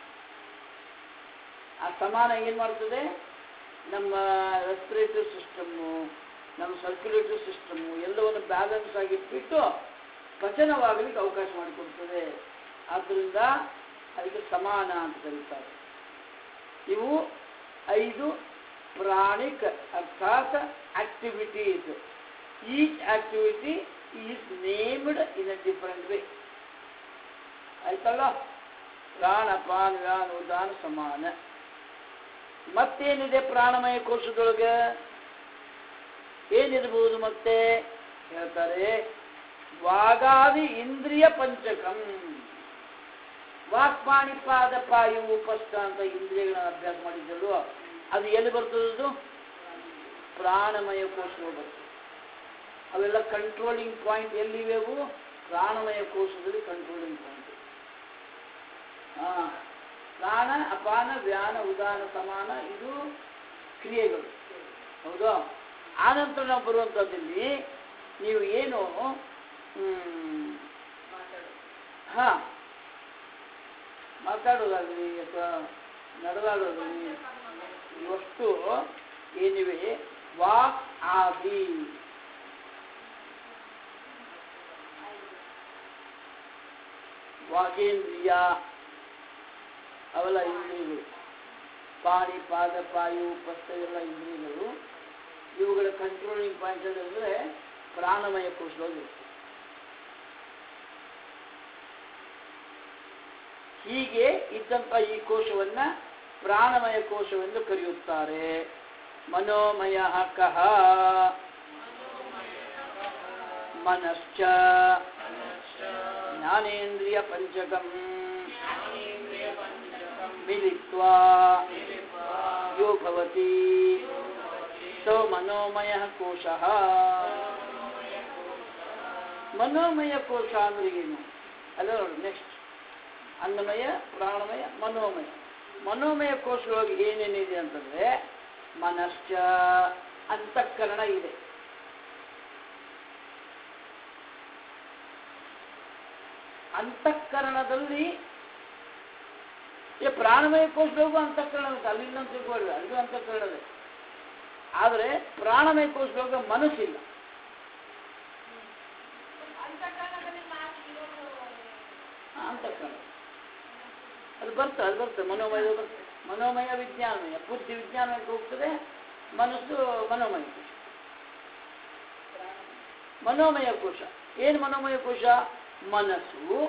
ಆ ಸಮಾನ ಏನ್ ಮಾಡ್ತದೆ? ನಮ್ಮ ರೆಸ್ಪಿರೇಟರಿ ಸಿಸ್ಟಮ್ಮು, ನಮ್ಮ ಸರ್ಕ್ಯುಲೇಟರಿ ಸಿಸ್ಟಮ್ಮು ಎಲ್ಲವನ್ನು ಬ್ಯಾಲೆನ್ಸ್ ಆಗಿಟ್ಬಿಟ್ಟು ಪಚನವಾಗಲಿಕ್ಕೆ ಅವಕಾಶ ಮಾಡಿಕೊಡ್ತದೆ. ಆದ್ದರಿಂದ ಅದಕ್ಕೆ ಸಮಾನ ಅಂತ ಕರೀತಾರೆ. ಇವು 5 ಪ್ರಾಣಿಕ್ ಅರ್ಥಾತ್ activities. Each activity is named in a different way. ಆಯ್ತಲ್ಲ? ಪ್ರಾಣ ಅಪಾನ ವ್ಯಾನ ಉದಾನ ಸಮಾನ. ಮತ್ತೇನಿದೆ ಪ್ರಾಣಮಯ ಕೋಶದೊಳಗೆ? ಏನಿರಬಹುದು ಮತ್ತೆ ಹೇಳ್ತಾರೆ? ವಾಗಾದಿ ಇಂದ್ರಿಯ ಪಂಚಕಂ. ವಾಕ್ಪಾಣಿ ಪಾದ ಪಾಯು ಉಪಸ್ಥ ಅಂತ ಇಂದ್ರಿಯಗಳನ್ನ ಅಭ್ಯಾಸ ಮಾಡಿದ್ದಲ್ವ, ಅದು ಎಲ್ಲಿ ಬರ್ತದದು? ಪ್ರಾಣಮಯ ಕೋಶಗಳು ಬರ್ತದೆ. ಅವೆಲ್ಲ ಕಂಟ್ರೋಲಿಂಗ್ ಪಾಯಿಂಟ್ ಎಲ್ಲಿವೆ? ಅವು ಪ್ರಾಣಮಯ ಕೋಶದಲ್ಲಿ ಕಂಟ್ರೋಲಿಂಗ್ ಪಾಯಿಂಟ್. ಪ್ರಾಣ ಅಪಾನ ವ್ಯಾನ ಉದಾನ ಸಮಾನ, ಇದು ಕ್ರಿಯೆಗಳು. ಹೌದಾ? ಆನಂತರ ನಾವು ಬರುವಂಥದ್ದಲ್ಲಿ ನೀವು ಏನು ಮಾತಾಡೋದಾಗಲಿ ಅಥವಾ ನಡೆದಾಡೋದಾಗಲಿ ಇವಷ್ಟು ಏನಿವೆ ವಾಕ್ ಆದಿ, ವಾಗೇಂದ್ರಿಯ, ಅವೆಲ್ಲ ಇಂದ್ರಿಯಗಳು. ಪಾಣಿ, ಪಾದ, ಪಾಯು, ಪಸ್ತ ಎಲ್ಲ ಇಂದ್ರಿಯಗಳು. ಇವುಗಳ ಕಂಟ್ರೋಲಿಂಗ್ ಪಾಯಿಂಟ್ ಅಂದರೆ ಪ್ರಾಣಮಯ ಕೋಶದಲ್ಲಿ. ಹೀಗೆ ಇದ್ದಂಥ ಈ ಕೋಶವನ್ನ ಪ್ರಾಣಮಯ ಕೋಶವೆಂದು ಕರೆಯುತ್ತಾರೆ. ಮನೋಮಯ ಕಹ ಮನಶ್ಚ ಜ್ಞಾನೇಂದ್ರಿಯ ಪಂಚಕಂ ಮಿಲಿತ್ವಾ ಯೋ ಭವತಿ ಸೋ ಮನೋಮಯ ಕೋಶಃ. ಮನೋಮಯ ಕೋಶ ಅಂದ್ರೆ ಏನು? ಅಲ್ಲ ನೋಡಿ, ನೆಕ್ಸ್ಟ್ ಅನ್ನಮಯ, ಪ್ರಾಣಮಯ, ಮನೋಮಯ. ಮನೋಮಯ ಕೋಶದೊಳಗೆ ಏನೇನಿದೆ ಅಂತಂದ್ರೆ ಮನಶ್ಚ ಅಂತಃಕರಣ ಇದೆ. ಅಂತಃಕರಣದಲ್ಲಿ ಪ್ರಾಣಮಯ ಕೋಶದೊಳಗೂ ಅಂತಃಕರಣ ಇರುತ್ತೆ. ಅಲ್ಲಿಂದ ತಿಳ್ಕೊಳ್ಳಿ, ಅಲ್ಲಿಗೂ ಅಂತಃಕರಣದೆ. ಆದರೆ ಪ್ರಾಣಮಯ ಕೋಶದೊಳಗೆ ಮನಸ್ಸಿಲ್ಲ. ಅಂತಃಕರಣ ಅದು ಬರ್ತದೆ ಮನೋಮಯ ಬರ್ತದೆ. ಮನೋಮಯ ವಿಜ್ಞಾನಮಯ, ಬುದ್ಧಿ ವಿಜ್ಞಾನಕ್ಕೆ ಹೋಗ್ತದೆ, ಮನಸ್ಸು ಮನೋಮಯ ಕೋಶ. ಮನೋಮಯ ಕೋಶ ಏನು? ಮನೋಮಯ ಕೋಶ ಮನಸ್ಸು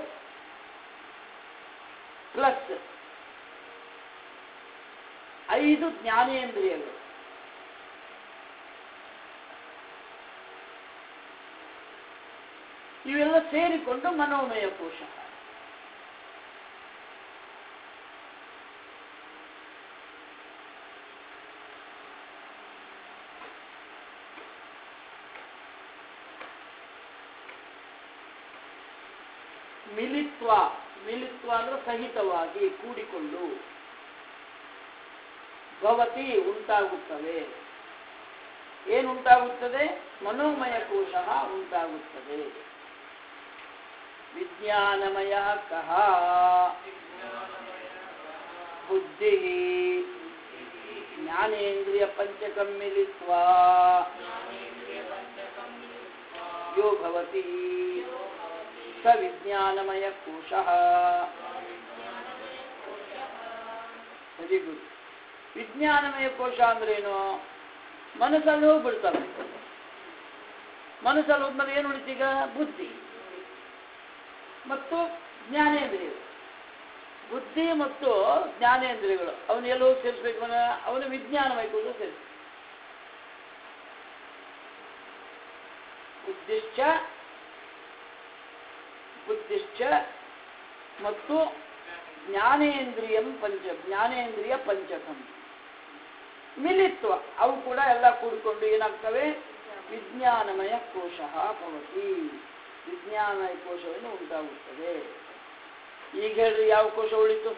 ಪ್ಲಸ್ 5 ಜ್ಞಾನೇಂದ್ರಿಯಗಳು. ಇವೆಲ್ಲ ಸೇರಿಕೊಂಡು ಮನೋಮಯ ಕೋಶ. ಮಿಲಿತ್ವ ಅಂದ್ರೆ ಸಹಿತವಾಗಿ ಕೂಡಿಕೊಂಡು, ಭವತಿ ಉಂಟಾಗುತ್ತದೆ. ಏನುಂಟಾಗುತ್ತದೆ? ಮನೋಮಯ ಕೋಶ ಉಂಟಾಗುತ್ತದೆ. ವಿಜ್ಞಾನಮಯ ಕಹ ಬುದ್ಧಿ ಜ್ಞಾನೇಂದ್ರಿಯ ಪಂಚಕಂ ಮಿಲಿತ್ವಾ ಯೋ ಭವತಿ ಸ ವಿಜ್ಞಾನಮಯ ಕೋಶಃ. Very good. ವಿಜ್ಞಾನಮಯ ಕೋಶ ಅಂದ್ರೇನು? ಮನಸ್ಸಲ್ಲಿ ಹೋಗ್ಬಿಡ್ತಾರೆ. ಮನಸ್ಸಲ್ಲಿ ಹೋದ್ಮೇಲೆ ಏನು ಉಳಿತೀಗ? ಬುದ್ಧಿ ಮತ್ತು ಜ್ಞಾನೇಂದ್ರಿಯಗಳು. ಬುದ್ಧಿ ಮತ್ತು ಜ್ಞಾನೇಂದ್ರಿಯಗಳು ಅವನು ಎಲ್ಲೋ ಸೇರಿಸ್ಬೇಕು. ಅವನು ವಿಜ್ಞಾನಮಯ ಕೋಶ ಸೇರಿಸ. ಬುದ್ಧಿಶ್ಚ ಮತ್ತು ಜ್ಞಾನೇಂದ್ರಿಯ ಪಂಚಕಂ ಮಿಲಿತ್ವ. ಅವು ಕೂಡ ಎಲ್ಲ ಕೂಡಿಕೊಂಡು ಏನಾಗ್ತವೆ? ವಿಜ್ಞಾನಮಯ ಕೋಶ ಭವತಿ. ವಿಜ್ಞಾನಮಯ ಕೋಶವನ್ನು ಉಂಟಾಗುತ್ತದೆ. ಈಗ ಹೇಳ್ರಿ, ಯಾವ ಕೋಶ ಉಳಿತು?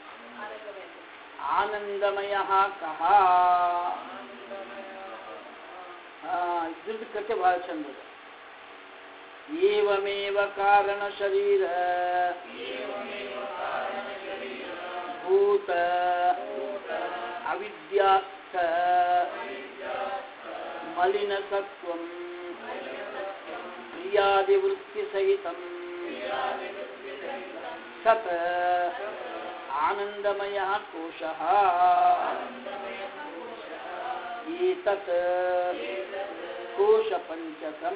ಆನಂದಮಯ ಕಹ. ಇದ್ರದ್ದು ಕಥೆ ಬಹಳ ಚಂದ. ಏವಮೇವ ಕಾರಣ ಶರೀರ ಭೂತ ಅವಿದ್ಯಾಸ್ಥ ಮಲಿನ ಸತ್ವಂ ಪ್ರಿಯಾದಿವೃತ್ತಿ ಸಹಿತಂ ಸತ್ ಆನಂದಮಯ ಕೋಶಃ. ಏತತ್ ಕೋಶ ಪಂಚಕಂ.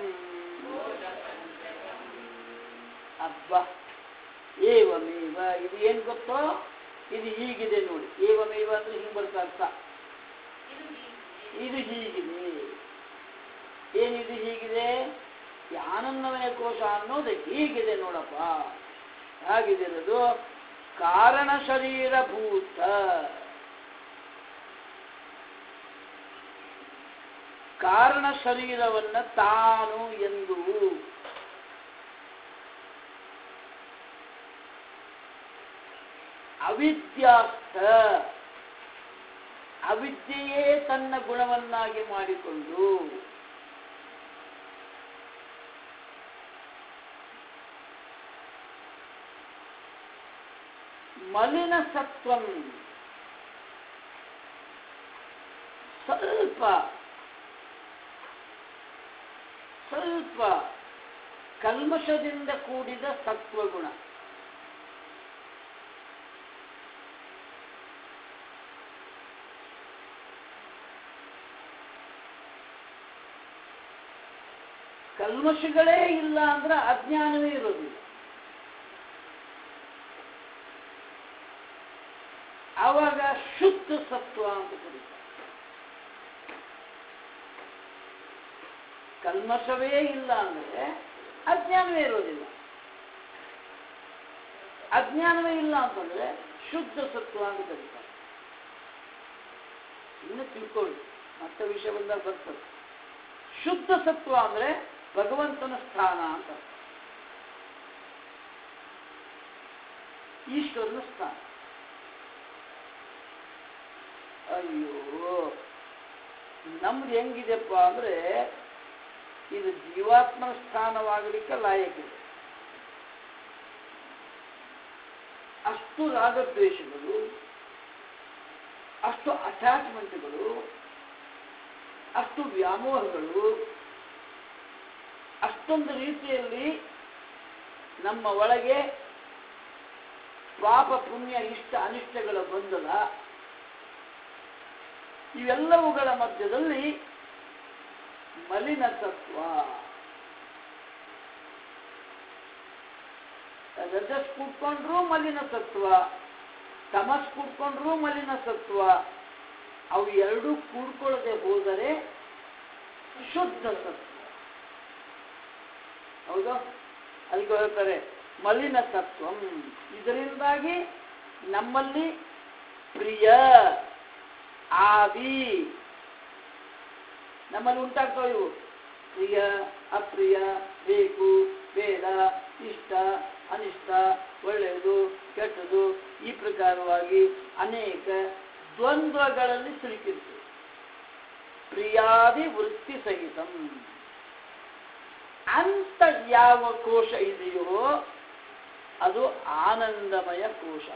ಅಬ್ಬ ಏವಮೇವ, ಇದು ಏನ್ ಗೊತ್ತೋ? ಇದು ಹೀಗಿದೆ ನೋಡಿ. ಏವಮೇವ ಅಂದ್ರೆ ಹಿಂಗೆ ಬರ್ತಾ ಅರ್ಥ. ಇದು ಹೀಗಿದೆ. ಏನಿದು ಹೀಗಿದೆ? ಈ ಆನಂದಮಯ ಕೋಶ ಅನ್ನೋದು ಹೀಗಿದೆ ನೋಡಪ್ಪ. ಹೇಗಿದೆ ಅದು? ಕಾರಣ ಶರೀರಭೂತ. ಕಾರಣ ಶರೀರವನ್ನ ತಾನು ಎಂದು ಅವಿದ್ಯಾಸ್ಥ, ಅವಿದ್ಯೆಯೇ ತನ್ನ ಗುಣವನ್ನಾಗಿ ಮಾಡಿಕೊಂಡು ಮಲಿನ ಸತ್ವಂ, ಸ್ವಲ್ಪ ಕಲ್ಮಶದಿಂದ ಕೂಡಿದ ಸತ್ವಗುಣ. ಕಲ್ಮಶಗಳೇ ಇಲ್ಲ ಅಂದ್ರೆ ಅಜ್ಞಾನವೇ ಇರೋದಿಲ್ಲ. ಆವಾಗ ಶುದ್ಧ ಸತ್ವ ಅಂತ ಕರೀತಾರೆ. ಕಲ್ಮಶವೇ ಇಲ್ಲ ಅಂದ್ರೆ ಅಜ್ಞಾನವೇ ಇರೋದಿಲ್ಲ. ಅಜ್ಞಾನವೇ ಇಲ್ಲ ಅಂತಂದ್ರೆ ಶುದ್ಧ ಸತ್ವ ಅಂತ ಕರೀತಾರೆ. ಇನ್ನು ತಿಳ್ಕೊಳ್ಳಿ, ಮತ್ತೆ ವಿಷಯ ಬಂದಾಗ ಬರ್ತದೆ. ಶುದ್ಧ ಸತ್ವ ಅಂದ್ರೆ ಭಗವಂತನ ಸ್ಥಾನ ಅಂತ, ಈಶ್ವರನ ಸ್ಥಾನ. ಅಯ್ಯೋ, ನಮ್ದು ಹೆಂಗಿದೆಪ್ಪ ಅಂದ್ರೆ ಇದು ಜೀವಾತ್ಮನ ಸ್ಥಾನವಾಗಲಿಕ್ಕೆ ಲಾಯಕ್ಕಿದೆ. ಅಷ್ಟು ರಾಗದ್ವೇಷಗಳು, ಅಷ್ಟು ಅಟ್ಯಾಚ್ಮೆಂಟ್ಗಳು, ಅಷ್ಟು ವ್ಯಾಮೋಹಗಳು, ಅಷ್ಟೊಂದು ರೀತಿಯಲ್ಲಿ ನಮ್ಮ ಒಳಗೆ ಪಾಪ ಪುಣ್ಯ ಇಷ್ಟ ಅನಿಷ್ಟಗಳ ಗೊಂದಲ, ಇವೆಲ್ಲವುಗಳ ಮಧ್ಯದಲ್ಲಿ ಮಲಿನತತ್ವ, ರಜಸ್ ಕೂತ್ಕೊಂಡ್ರೂ ಮಲಿನತತ್ವ, ತಮಸ್ ಕೂತ್ಕೊಂಡ್ರೂ ಮಲಿನತತ್ವ. ಅವು ಎರಡೂ ಕೂಡ್ಕೊಳ್ಳದೆ ಹೋದರೆ ಶುದ್ಧ ಸತ್ವ. ಹೌದಾ? ಅದಕ್ಕೆ ಹೇಳ್ತಾರೆ ಮಲಿನ ತತ್ವ. ಇದರಿಂದಾಗಿ ನಮ್ಮಲ್ಲಿ ಪ್ರಿಯ ಆದಿ ನಮ್ಮಲ್ಲಿ ಉಂಟಾಗ್ತಾವ. ಇವು ಪ್ರಿಯ ಅಪ್ರಿಯ, ಬೇಕು ಬೇಡ, ಇಷ್ಟ ಅನಿಷ್ಟ, ಒಳ್ಳೆಯದು ಕೆಟ್ಟದು, ಈ ಪ್ರಕಾರವಾಗಿ ಅನೇಕ ದ್ವಂದ್ವಗಳಲ್ಲಿ ಸಿಲುಕಿರ್ತದೆ. ಪ್ರಿಯಾದಿ ವೃತ್ತಿ ಸಹಿತ ಅಂತ ಯಾವ ಕೋಶ ಇದೆಯೋ ಅದು ಆನಂದಮಯ ಕೋಶ.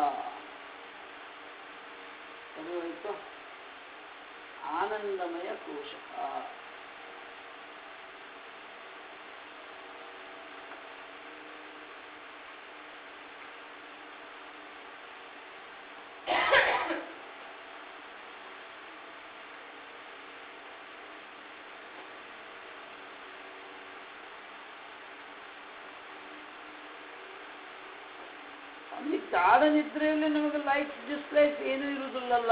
ಆನಂದಮಯ ಕೋಶ. ಗಾಢ ನಿದ್ರೆಯಲ್ಲಿ ನಮಗೆ ಲೈಟ್ಸ್ ಡಿಸ್ಲೈಟ್ಸ್ ಏನೂ ಇರುವುದಿಲ್ಲಲ್ಲ.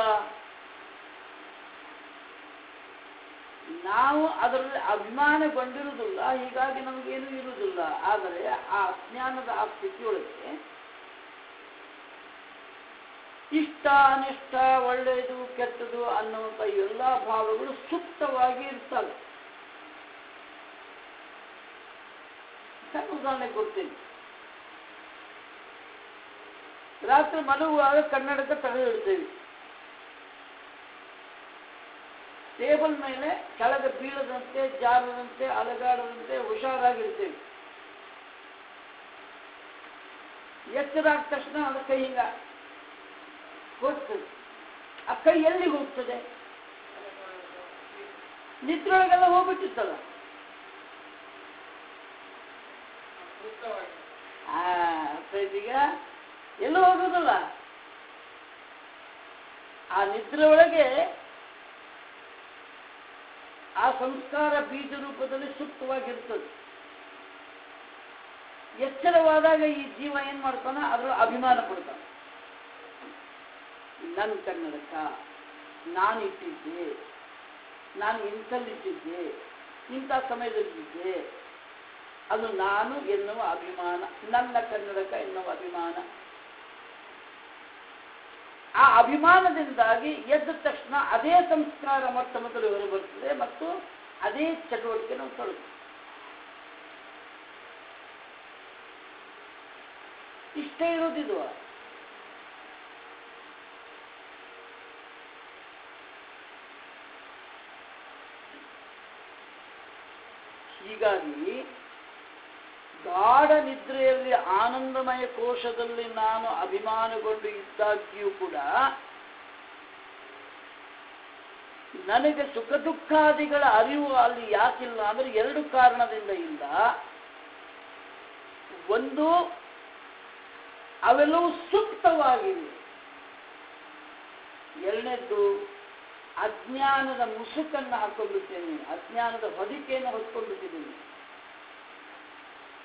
ನಾವು ಅದರಲ್ಲಿ ಅಭಿಮಾನಗೊಂಡಿರುವುದಿಲ್ಲ, ಹೀಗಾಗಿ ನಮಗೇನೂ ಇರುವುದಿಲ್ಲ. ಆದರೆ ಆ ಅಜ್ಞಾನದ ಆ ಸ್ಥಿತಿಯೊಳಗೆ ಇಷ್ಟ ಅನಿಷ್ಟ, ಒಳ್ಳೆಯದು ಕೆಟ್ಟದು ಅನ್ನುವಂಥ ಎಲ್ಲ ಭಾವಗಳು ಸುಪ್ತವಾಗಿ ಇರ್ತವೆ. ಸಣ್ಣ ಉದಾಹರಣೆ ಕೊಡ್ತೀನಿ. ರಾತ್ರಿ ಮಲಗುವಾಗ ಕನ್ನಡಕ ತೆಗೆದಿಡ್ತೇವೆ. ಟೇಬಲ್ ಮೇಲೆ ಕೆಳಗೆ ಬೀಳದಂತೆ, ಜಾರದಂತೆ, ಅಲಗಾಡದಂತೆ ಹುಷಾರಾಗಿರ್ತೇವೆ. ಎಚ್ಚರ ಆದ ತಕ್ಷಣ ಅದು ಕೈ ಹಿಂಗ ಹೋಗ್ತದೆ. ಆ ಕೈ ಎಲ್ಲಿಗೆ ಹೋಗ್ತದೆ? ನಿದ್ರೊಳಗೆಲ್ಲ ಹೋಗ್ಬಿಟ್ಟಿರ್ತದ. ಈಗ ಎಲ್ಲೂ ಹೋಗೋದಲ್ಲ. ಆ ನಿದ್ರೆ ಒಳಗೆ ಆ ಸಂಸ್ಕಾರ ಬೀಜ ರೂಪದಲ್ಲಿ ಸುಪ್ತವಾಗಿರ್ತದೆ. ಎಚ್ಚರವಾದಾಗ ಈ ಜೀವ ಏನ್ ಮಾಡ್ತಾನ? ಅದರಲ್ಲಿ ಅಭಿಮಾನ ಪಡ್ತಾನ. ನನ್ನ ಕನ್ನಡಕ ನಾನು ಇಟ್ಟಿದ್ದೆ, ನಾನು ಇಂಥಲ್ಲಿಟ್ಟಿದ್ದೆ, ಇಂಥ ಸಮಯದಲ್ಲಿದ್ದೆ, ಅದು ನಾನು ಎನ್ನುವ ಅಭಿಮಾನ, ನನ್ನ ಕನ್ನಡಕ ಎನ್ನುವ ಅಭಿಮಾನ. ಆ ಅಭಿಮಾನದಿಂದಾಗಿ ಎದ್ದ ತಕ್ಷಣ ಅದೇ ಸಂಸ್ಕಾರ ಮೊಟ್ಟ ಮೊದಲು ಹೊರಬರ್ತದೆ ಮತ್ತು ಅದೇ ಚಟುವಟಿಕೆ ನಾವು ತೊಡಗುತ್ತೇವೆ. ಇಷ್ಟೇ ಇರೋದಿದು. ಹೀಗಾಗಿ ಗಾಢ ನಿದ್ರೆಯಲ್ಲಿ ಆನಂದಮಯ ಕೋಶದಲ್ಲಿ ನಾನು ಅಭಿಮಾನಗೊಂಡು ಇದ್ದಾಗ್ಯೂ ಕೂಡ ನನಗೆ ಸುಖ ದುಃಖಾದಿಗಳ ಅರಿವು ಅಲ್ಲಿ ಯಾಕಿಲ್ಲ ಅಂದ್ರೆ ಎರಡು ಕಾರಣದಿಂದ ಇಲ್ಲ. ಒಂದು, ಅವೆಲ್ಲವೂ ಸುಪ್ತವಾಗಿವೆ. ಎರಡನೇದ್ದು, ಅಜ್ಞಾನದ ಮುಸುಕನ್ನು ಹಾಕೊಂಡಿದ್ದೇನೆ, ಅಜ್ಞಾನದ ಹೊದಿಕೆಯನ್ನು ಹೊತ್ಕೊಂಡಿದ್ದೀನಿ.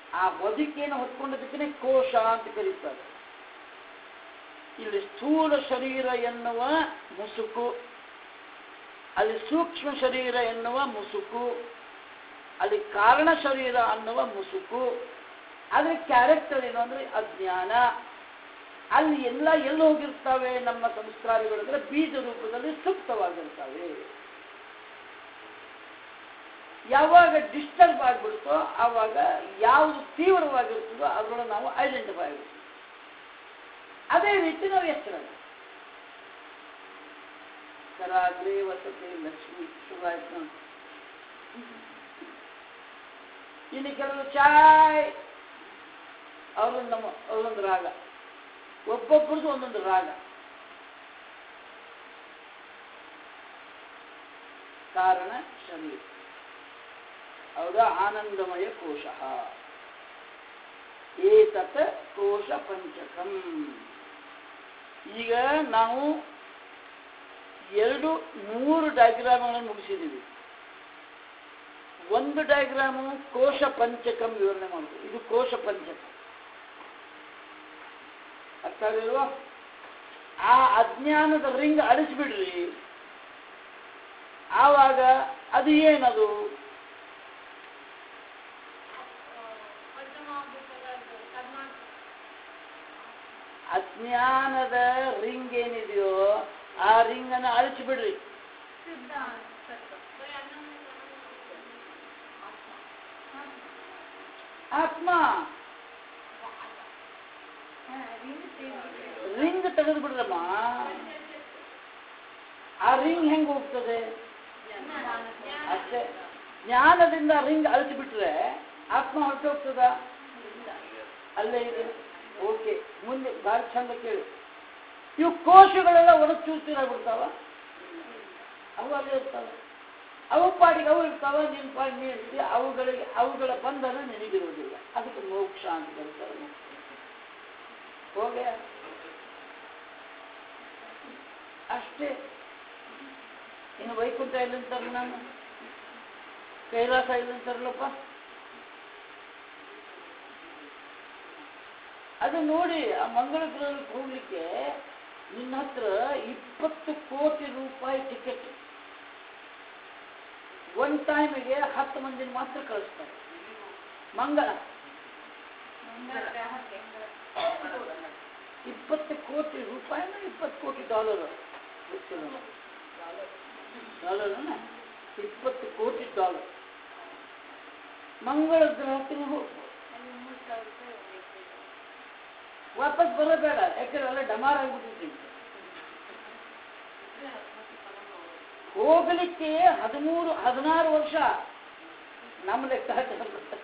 ಆ ಹೊದಿಕೆಯನ್ನು ಹೊತ್ಕೊಂಡದಕ್ಕೆ ಕೋಶ ಅಂತ ಕರೀತಾರೆ. ಇಲ್ಲಿ ಸ್ಥೂಲ ಶರೀರ ಎನ್ನುವ ಮುಸುಕು, ಅಲ್ಲಿ ಸೂಕ್ಷ್ಮ ಶರೀರ ಎನ್ನುವ ಮುಸುಕು, ಅಲ್ಲಿ ಕಾರಣ ಶರೀರ ಅನ್ನುವ ಮುಸುಕು. ಅದ್ರ ಕ್ಯಾರೆಕ್ಟರ್ ಏನು ಅಂದ್ರೆ ಅಜ್ಞಾನ. ಅಲ್ಲಿ ಎಲ್ಲ ಎಲ್ಲಿ ಹೋಗಿರ್ತವೆ ನಮ್ಮ ಸಂಸ್ಕಾರಗಳು ಅಂದ್ರೆ ಬೀಜ ರೂಪದಲ್ಲಿ ಸುಪ್ತವಾಗಿರ್ತವೆ. ಯಾವಾಗ ಡಿಸ್ಟರ್ಬ್ ಆಗಿಬಿಡ್ತೋ ಆವಾಗ ಯಾವುದು ತೀವ್ರವಾಗಿರ್ತದೋ ಅದನ್ನು ನಾವು ಐಡೆಂಟಿಫೈ ಆಗ್ತೀವಿ. ಅದೇ ರೀತಿ ನಾವು ಎಚ್ಚರ. ಕರಾಗ್ರೇ ವಸತಿ ಲಕ್ಷ್ಮಿ ಶುಭಾಯ್ತು. ಇನ್ನು ಕೆಲವು ಚಾಯ್ ಅವರೊಂದು ರಾಗ, ಒಬ್ಬೊಬ್ಬರದು ಒಂದೊಂದು ರಾಗ. ಕಾರಣ ಶರೀರ, ಹೌದಾ? ಆನಂದಮಯ ಕೋಶ. ಏತತ್ ಕೋಶ ಪಂಚಕಂ. ಈಗ ನಾವು 3 ಡಯಾಗ್ರಾಮ್ಗಳನ್ನು ಮುಗಿಸಿದ್ದೀವಿ. ಒಂದು ಡಯಾಗ್ರಾಮು ಕೋಶ ಪಂಚಕಂ ವಿವರಣೆ ಮಾಡುವುದು. ಇದು ಕೋಶ ಪಂಚಕ. ಅರ್ಥ ಆಗಿಲ್ವಾ? ಆ ಅಜ್ಞಾನದ ರಿಂಗ್ ಅಳಿಸ್ಬಿಡ್ರಿ, ಆವಾಗ ಅದು ಏನದು? ಅಜ್ಞಾನದ ರಿಂಗ್ ಏನಿದೆಯೋ ಆ ರಿಂಗ್ ಅನ್ನು ಅಳಿಸಿಬಿಡ್ರಿ. ಆತ್ಮ ರಿಂಗ್ ತೆಗೆದು ಬಿಡ್ರಮ್ಮ. ಆ ರಿಂಗ್ ಹೆಂಗ್ ಹೋಗ್ತದೆ? ಅಷ್ಟೇ. ಜ್ಞಾನದಿಂದ ರಿಂಗ್ ಅಳಿಸಿಬಿಟ್ರೆ ಆತ್ಮ ಹೊರಟು ಹೋಗ್ತದ? ಅಲ್ಲೇ ಇದೆ. ಓಕೆ, ಮುಂದೆ ಭಾಳ ಚಂದ ಕೇಳಿ. ಇವು ಕೋಶಗಳೆಲ್ಲ ಒಣಚೂರ್ತಿರಾಗ್ಬಿಡ್ತಾವ? ಅವು ಅಲ್ಲೇ ಇರ್ತಾವ, ಅವು ಪಾಡಿಗೆ ಅವು ಇರ್ತಾವ, ನಿನ್ನ ಪಾಡಿ ನೀ ಇರ್ತೀವಿ. ಅವುಗಳ ಬಂಧನ ನಿನಗಿರುವುದಿಲ್ಲ. ಅದಕ್ಕೆ ಮೋಕ್ಷ ಅಂತ ಕರೀತಾರೆ. ಹೋಗ್ಯ ಅಷ್ಟೇ. ಇನ್ನು ವೈಕುಂಠ ಇಲ್ಲಂತಾರ, ನಾನು ಕೈಲಾಸ ಇಲ್ಲಂತಾರಲ್ಲಪ್ಪ. ಅದು ನೋಡಿ, ಆ ಮಂಗಳ ಗ್ರಹಕ್ಕೆ ಹೋಗ್ಲಿಕ್ಕೆ ನಿನ್ನ ಹತ್ರ 20 ಕೋಟಿ ರೂಪಾಯಿ ಟಿಕೆಟ್. ಒಂದು ಟೈಮಿಗೆ 10 ಮಂದಿನ ಮಾತ್ರ ಕಳಿಸ್ತಾರೆ. ಮಂಗಳ 20 ಕೋಟಿ ರೂಪಾಯಿನ 20 ಕೋಟಿ ಡಾಲರ್ ಗೊತ್ತಿಲ್ಲ. ಡಾಲರ್ನ 20 ಕೋಟಿ ಡಾಲರ್ ಮಂಗಳ ಗ್ರಹಕ್ಕೆ ಹೋಗ್ಬೋದು. ವಾಪಸ್ ಬರಬೇಡ, ಯಾಕಂದ್ರೆ ಅಲ್ಲ ಡಮಾರ್ ಆಗ್ಬಿಟ್ಟಿರ್ತೀವಿ. ಹೋಗಲಿಕ್ಕೆ 16 ವರ್ಷ ನಮ್ಮ ಲೆಕ್ಕಾಚಾರ.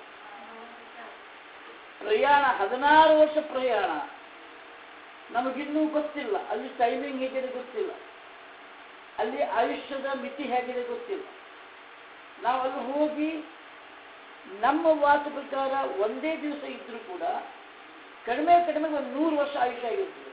ಪ್ರಯಾಣ 16 ವರ್ಷ ಪ್ರಯಾಣ. ನಮಗಿನ್ನೂ ಗೊತ್ತಿಲ್ಲ ಅಲ್ಲಿ ಟೈಮಿಂಗ್ ಹೇಗಿದೆ ಗೊತ್ತಿಲ್ಲ, ಅಲ್ಲಿ ಆಯುಷ್ಯದ ಮಿತಿ ಹೇಗಿದೆ ಗೊತ್ತಿಲ್ಲ. ನಾವು ಅಲ್ಲಿ ಹೋಗಿ ನಮ್ಮ ವಾಸ ಪ್ರಕಾರ ಒಂದೇ ದಿವಸ ಇದ್ರೂ ಕೂಡ ಕಡಿಮೆ ಒಂದು 100 ವರ್ಷ ಆಯುಷ್ಯ ಆಗಿರ್ತದೆ.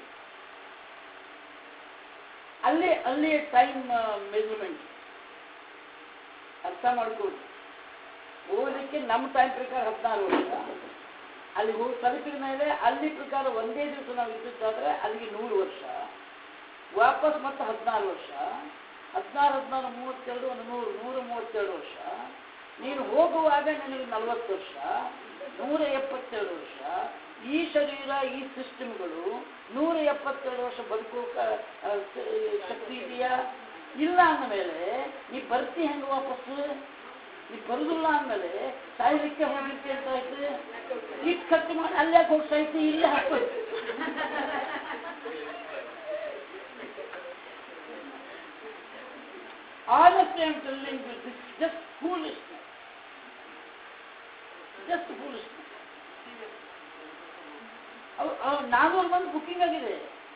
ಅಲ್ಲಿ ಟೈಮ್ ಮೆಜರ್ಮೆಂಟ್ ಅರ್ಥ ಮಾಡ್ಕೊಳ್ಳಿ. ಹೋಗಲಿಕ್ಕೆ ನಮ್ಮ ಟೈಮ್ ಪ್ರಕಾರ 16 ವರ್ಷ, ಅಲ್ಲಿ ಹೋಗಿ ತಲುಪಿದ ಮೇಲೆ ಅಲ್ಲಿ ಪ್ರಕಾರ ಒಂದೇ ದಿವಸ ನಾವು ಇದ್ದಿದ್ದಾದ್ರೆ ಅಲ್ಲಿಗೆ 100 ವರ್ಷ, ವಾಪಸ್ ಮತ್ತೆ 16 ವರ್ಷ. 16, 32, 132 ವರ್ಷ. ನೀನು ಹೋಗುವಾಗ ನಿನಗೆ 40 ವರ್ಷ, 172 ವರ್ಷ. ಈ ಶರೀರ, ಈ ಸಿಸ್ಟಮ್ಗಳು 172 ವರ್ಷ ಬದುಕೋಕೆ ಶಕ್ತಿ ಇದೆಯಾ? ಇಲ್ಲ ಅಂದಮೇಲೆ ನೀ ಬರ್ತಿ ಹೆಂಗೆ ವಾಪಸ್ಸು? ನೀ ಬರುದಿಲ್ಲ ಅಂದಮೇಲೆ ಸಾಯ್ಲಿಕ್ಕೆ ಹೋಗ್ಲಿಕ್ಕೆ ಅಂತ ಆಯ್ತು. ಇಟ್ಟು ಖರ್ಚು ಮಾಡಿ ಅಲ್ಲೇ ಹೋಗಿ ಸಾಯ್ತಿ, ಇಲ್ಲೇ ಹಾಕಿ. Honestly, I'm telling you, this is just foolishness. Just foolishness. 400 ಮಂದಿ ಬುಕ್ಕಿಂಗ್ ಆಗಿದೆ.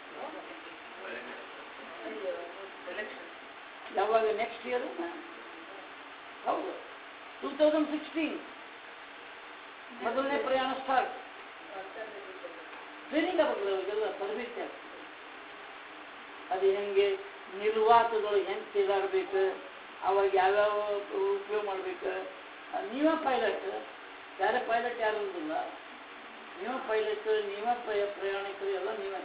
ಯಾವಾಗ? Next year. ಹೌದು, 2016 ಮೊದಲನೇ ಪ್ರಯಾಣ ಸ್ಟಾರ್ಟ್. ಟ್ರೈನಿಂಗ್ ಆಗಬೇಕು, ಅವರಿಗೆಲ್ಲ ತರಬೇತಿ ಆಗ್ತದೆ. ಅದು ಹೆಂಗೆ ನಿರ್ವಾತಗಳು ಹೆಂಗೆ ತಿರುಗಾಡಬೇಕು, ಅವಾಗ ಯಾವ್ಯಾವ ಉಪಯೋಗ ಮಾಡ್ಬೇಕು. ನೀವೇ ಪೈಲಟ್, ಯಾರೇ ಪೈಲಟ್ ಯಾರು ಇರೋದಿಲ್ಲ, ನೀವೇ ಪೈಲಟ್, ನೀವೇ ಪ್ರಯಾಣಿಕರು, ಎಲ್ಲ ನೀವೇ.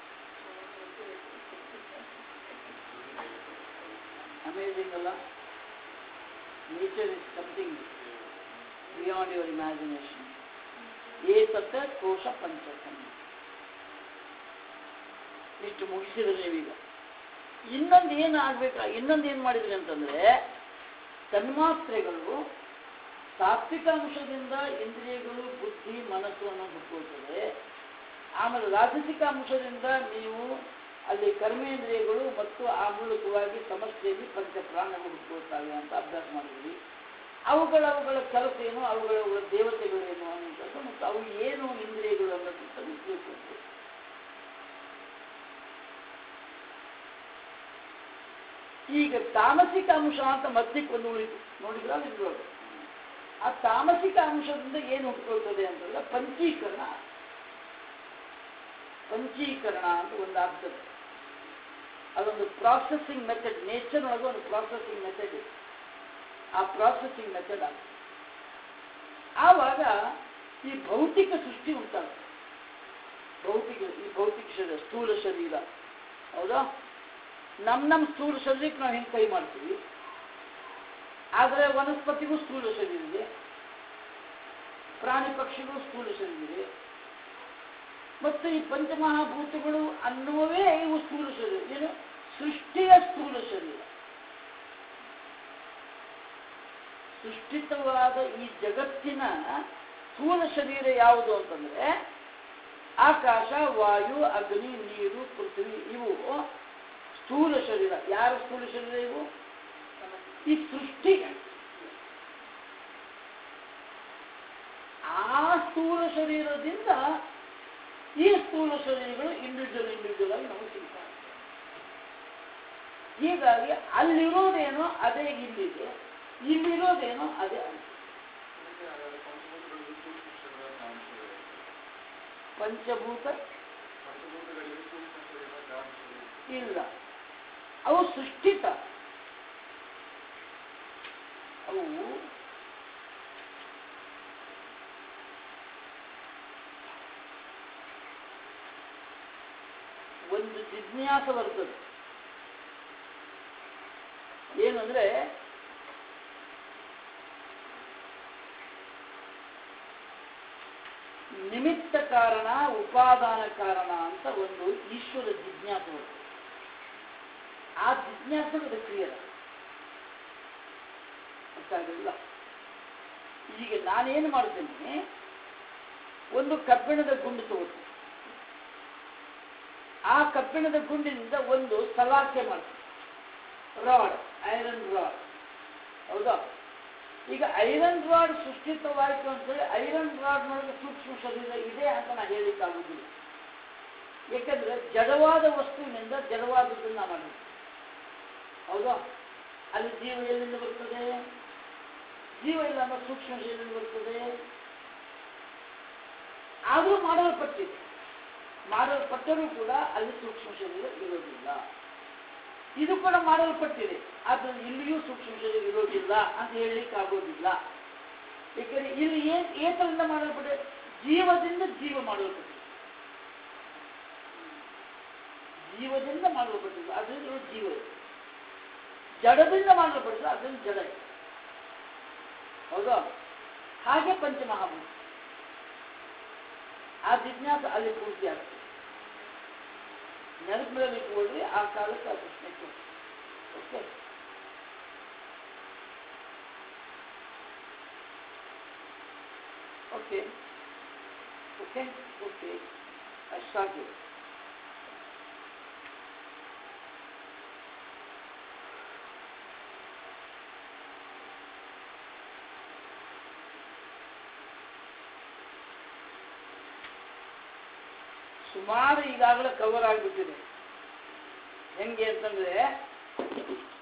ಅಮೇಜಿಂಗ್ ಅಲ್ಲ? Nature is something beyond your imagination. ಏತತ್ ಕೋಶ ಪಂಚಕಂ. ಇಷ್ಟು ಮುಗಿಸಿದ್ರೆ ನೀವೀಗ ಇನ್ನೊಂದು ಏನು ಆಗ್ಬೇಕು, ಇನ್ನೊಂದು ಏನು ಮಾಡಿದ್ರಿ ಅಂತಂದ್ರೆ, ತನ್ಮಾತ್ರೆಗಳು ಸಾತ್ವಿಕ ಅಂಶದಿಂದ ಇಂದ್ರಿಯಗಳು, ಬುದ್ಧಿ, ಮನಸ್ಸು ಅನ್ನೋ ಹುಟ್ಟುಕೊಳ್ತದೆ. ಆಮೇಲೆ ರಾಜಸಿಕ ಅಂಶದಿಂದ ನೀವು ಅಲ್ಲಿ ಕರ್ಮೇಂದ್ರಿಯಗಳು ಮತ್ತು ಆ ಮೂಲಕವಾಗಿ ಸಮಸ್ಯೆಯಲ್ಲಿ ಪಂಚಪ್ರಾಣಗಳು ಹುಟ್ಟುಕೊಳ್ತಾವೆ ಅಂತ ಅಭ್ಯಾಸ ಮಾಡಿದ್ವಿ. ಅವುಗಳ ಕೆಲಸ ಏನು, ಅವುಗಳ ದೇವತೆಗಳೇನು ಅನ್ನುವಂಥದ್ದು ಮತ್ತು ಅವು ಏನು ಇಂದ್ರಿಯಗಳು ಅನ್ನೋದನ್ನು ತಿಳ್ಕೊಳ್ತೇವೆ. ಈಗ ತಾಮಸಿಕ ಅಂಶ ಅಂತ ಮಧ್ಯಕ್ಕೆ ಒಂದು ಉಳಿತು ನೋಡಿದ್ರ ಇದ್ರೊಳಗೆ. ಆ ತಾಮಸಿಕ ಅಂಶದಿಂದ ಏನು ಹುಟ್ಟುಕೊಳ್ತದೆ ಅಂತಂದ್ರೆ ಪಂಚೀಕರಣ ಅಂತ ಒಂದು ಆಗ್ತದೆ. ಅದೊಂದು ಪ್ರಾಸೆಸಿಂಗ್ ಮೆಥಡ್, ನೇಚರ್ ಒಳಗೆ ಒಂದು ಪ್ರಾಸೆಸಿಂಗ್ ಮೆಥಡ್ ಇದೆ. ಆ ಪ್ರಾಸೆಸಿಂಗ್ ಮೆಥಡ್ ಆಗ್ತದೆ. ಆವಾಗ ಈ ಭೌತಿಕ ಸೃಷ್ಟಿ ಉಂಟಾಗ್ತದೆ. ಈ ಭೌತಿಕ ಶರೀರ, ಸ್ಥೂಲ ಶರೀರ, ಹೌದಾ? ನಮ್ಮ ಸ್ಥೂಲ ಶರೀರಕ್ಕೆ ನಾವು ಹೆಂಗೆ ಕೈ ಮಾಡ್ತೀವಿ, ಆದರೆ ವನಸ್ಪತಿಗೂ ಸ್ಥೂಲ ಶರೀರ ಇದೆ, ಪ್ರಾಣಿ ಪಕ್ಷಿಗೂ ಸ್ಥೂಲ ಶರೀರ ಇದೆ, ಮತ್ತು ಈ ಪಂಚಮಹಾಭೂತಗಳು ಅನ್ನುವೇ ಇವು ಸ್ಥೂಲ ಶರೀರ. ಏನು? ಸೃಷ್ಟಿಯ ಸ್ಥೂಲ ಶರೀರ. ಸೃಷ್ಟಿತವಾದ ಈ ಜಗತ್ತಿನ ಸ್ಥೂಲ ಶರೀರ ಯಾವುದು ಅಂತಂದ್ರೆ ಆಕಾಶ, ವಾಯು, ಅಗ್ನಿ, ನೀರು, ಪೃಥ್ವಿ, ಇವು ಸ್ಥೂಲ ಶರೀರ. ಯಾರ ಸ್ಥೂಲ ಶರೀರ ಇವು? ಈ ಸೃಷ್ಟಿ. ಆ ಸ್ಥೂಲ ಶರೀರದಿಂದ ಈ ಸ್ಥೂಲ ಶರೀರಗಳು ಇಂಡಿವಿಜುವಲ್ ಆಗಿ ನಮಗೆ ಸಿಗ್ತಾರೆ. ಹೀಗಾಗಿ ಅಲ್ಲಿರೋದೇನೋ ಅದೇ ಇಲ್ಲಿದೆ, ಇಲ್ಲಿರೋದೇನೋ ಅದೇ ಅಲ್ಲಿ. ಪಂಚಭೂತ ಇಲ್ಲ, ಅವು ಸೃಷ್ಟಿತ. ಅವು ಒಂದು ಜಿಜ್ಞಾಸ ಬರ್ತದೆ. ಏನಂದ್ರೆ ನಿಮಿತ್ತ ಕಾರಣ, ಉಪಾದಾನ ಕಾರಣ ಅಂತ ಒಂದು ಈಶ್ವರ ಜಿಜ್ಞಾಸ ಬರ್ತದೆ. ಆ ಜಿಜ್ಞಾಸ ಕ್ಲಿಯರ್ ಗೊತ್ತಾಗಲಿಲ್ಲ. ಈಗ ನಾನೇನು ಮಾಡ್ತೇನೆ, ಒಂದು ಕಬ್ಬಿಣದ ಗುಂಡು ತಗೋತೀನಿ, ಆ ಕಬ್ಬಿಣದ ಗುಂಡಿನಿಂದ ಒಂದು ಸಲಾಕೆ ಮಾಡ್ತೀನಿ, ರಾಡ್, ಐರನ್ ರಾಡ್, ಹೌದಾ? ಈಗ ಐರನ್ ರಾಡ್ ಸೃಷ್ಟಿತವಾಯಿತು ಅಂತೇಳಿ ಐರನ್ ರಾಡ್ನೊಳಗೆ ಸೂಕ್ಷ್ಮ ಶರೀರ ಇದೆ ಅಂತ ನಾನು ಹೇಳಿಕ್ಕಾಗುವುದಿಲ್ಲ. ಏಕೆಂದ್ರೆ ಜಡವಾದ ವಸ್ತುವಿನಿಂದ ಜಡವಾದದ್ದನ್ನು ಮಾಡಿದ್ದೆ, ಹೌದಾ? ಅಲ್ಲಿ ಜೀವ ಎಲ್ಲಿಂದ ಬರ್ತದೆ? ಜೀವ ಇಲ್ಲ ಅನ್ನೋ ಸೂಕ್ಷ್ಮ ಶರೀರದಿಂದ ಬರ್ತದೆ. ಆದರೂ ಮಾಡಲ್ಪಟ್ಟರೂ ಕೂಡ ಅಲ್ಲಿ ಸೂಕ್ಷ್ಮ ಶರೀರ ಇರೋದಿಲ್ಲ. ಇದು ಕೂಡ ಮಾಡಲ್ಪಟ್ಟಿದೆ, ಆದ್ದರಿಂದ ಇಲ್ಲಿಯೂ ಸೂಕ್ಷ್ಮ ಶರೀರ ಇರೋದಿಲ್ಲ ಅಂತ ಹೇಳಲಿಕ್ಕೆ ಆಗೋದಿಲ್ಲ. ಏಕೆಂದರೆ ಇಲ್ಲಿ ಏತರಿಂದ ಮಾಡಲ್ಪಟ್ಟಿದೆ? ಜೀವದಿಂದ ಜೀವ ಮಾಡಲ್ಪಟ್ಟಿದೆ, ಜೀವದಿಂದ ಮಾಡಲ್ಪಟ್ಟಿದೆ, ಅದರಿಂದ ಜೀವ ಇದೆ. ಜಡದಿಂದ ಮಾಡಲ್ಪಟ್ಟಿದೆ, ಅದರಿಂದ ಜಡ ಇದೆ, ಹೌದಾ? ಹಾಗೆ ಪಂಚಮಹಾಭೂತ. ಆ ಜಿಜ್ಞಾಸ ಅಲ್ಲಿ ಪೂರ್ತಿ ಆಗ್ತದೆ. ನೆನಪು ಮೇಲೆ ಇಟ್ಕೊಳ್ರಿ, ಆ ಕಾಲಕ್ಕೆ ಆ ಪ್ರಶ್ನೆ ಕೊಡಿ. ಓಕೆ, ಓಕೆ ಓಕೆ ಓಕೆ ಅಷ್ಟಾಗಿದೆ. ಸುಮಾರು ಈಗಾಗಲೇ ಕವರ್ ಆಗಿಬಿಟ್ಟಿದೆ. ಹೆಂಗೆ ಅಂತಂದ್ರೆ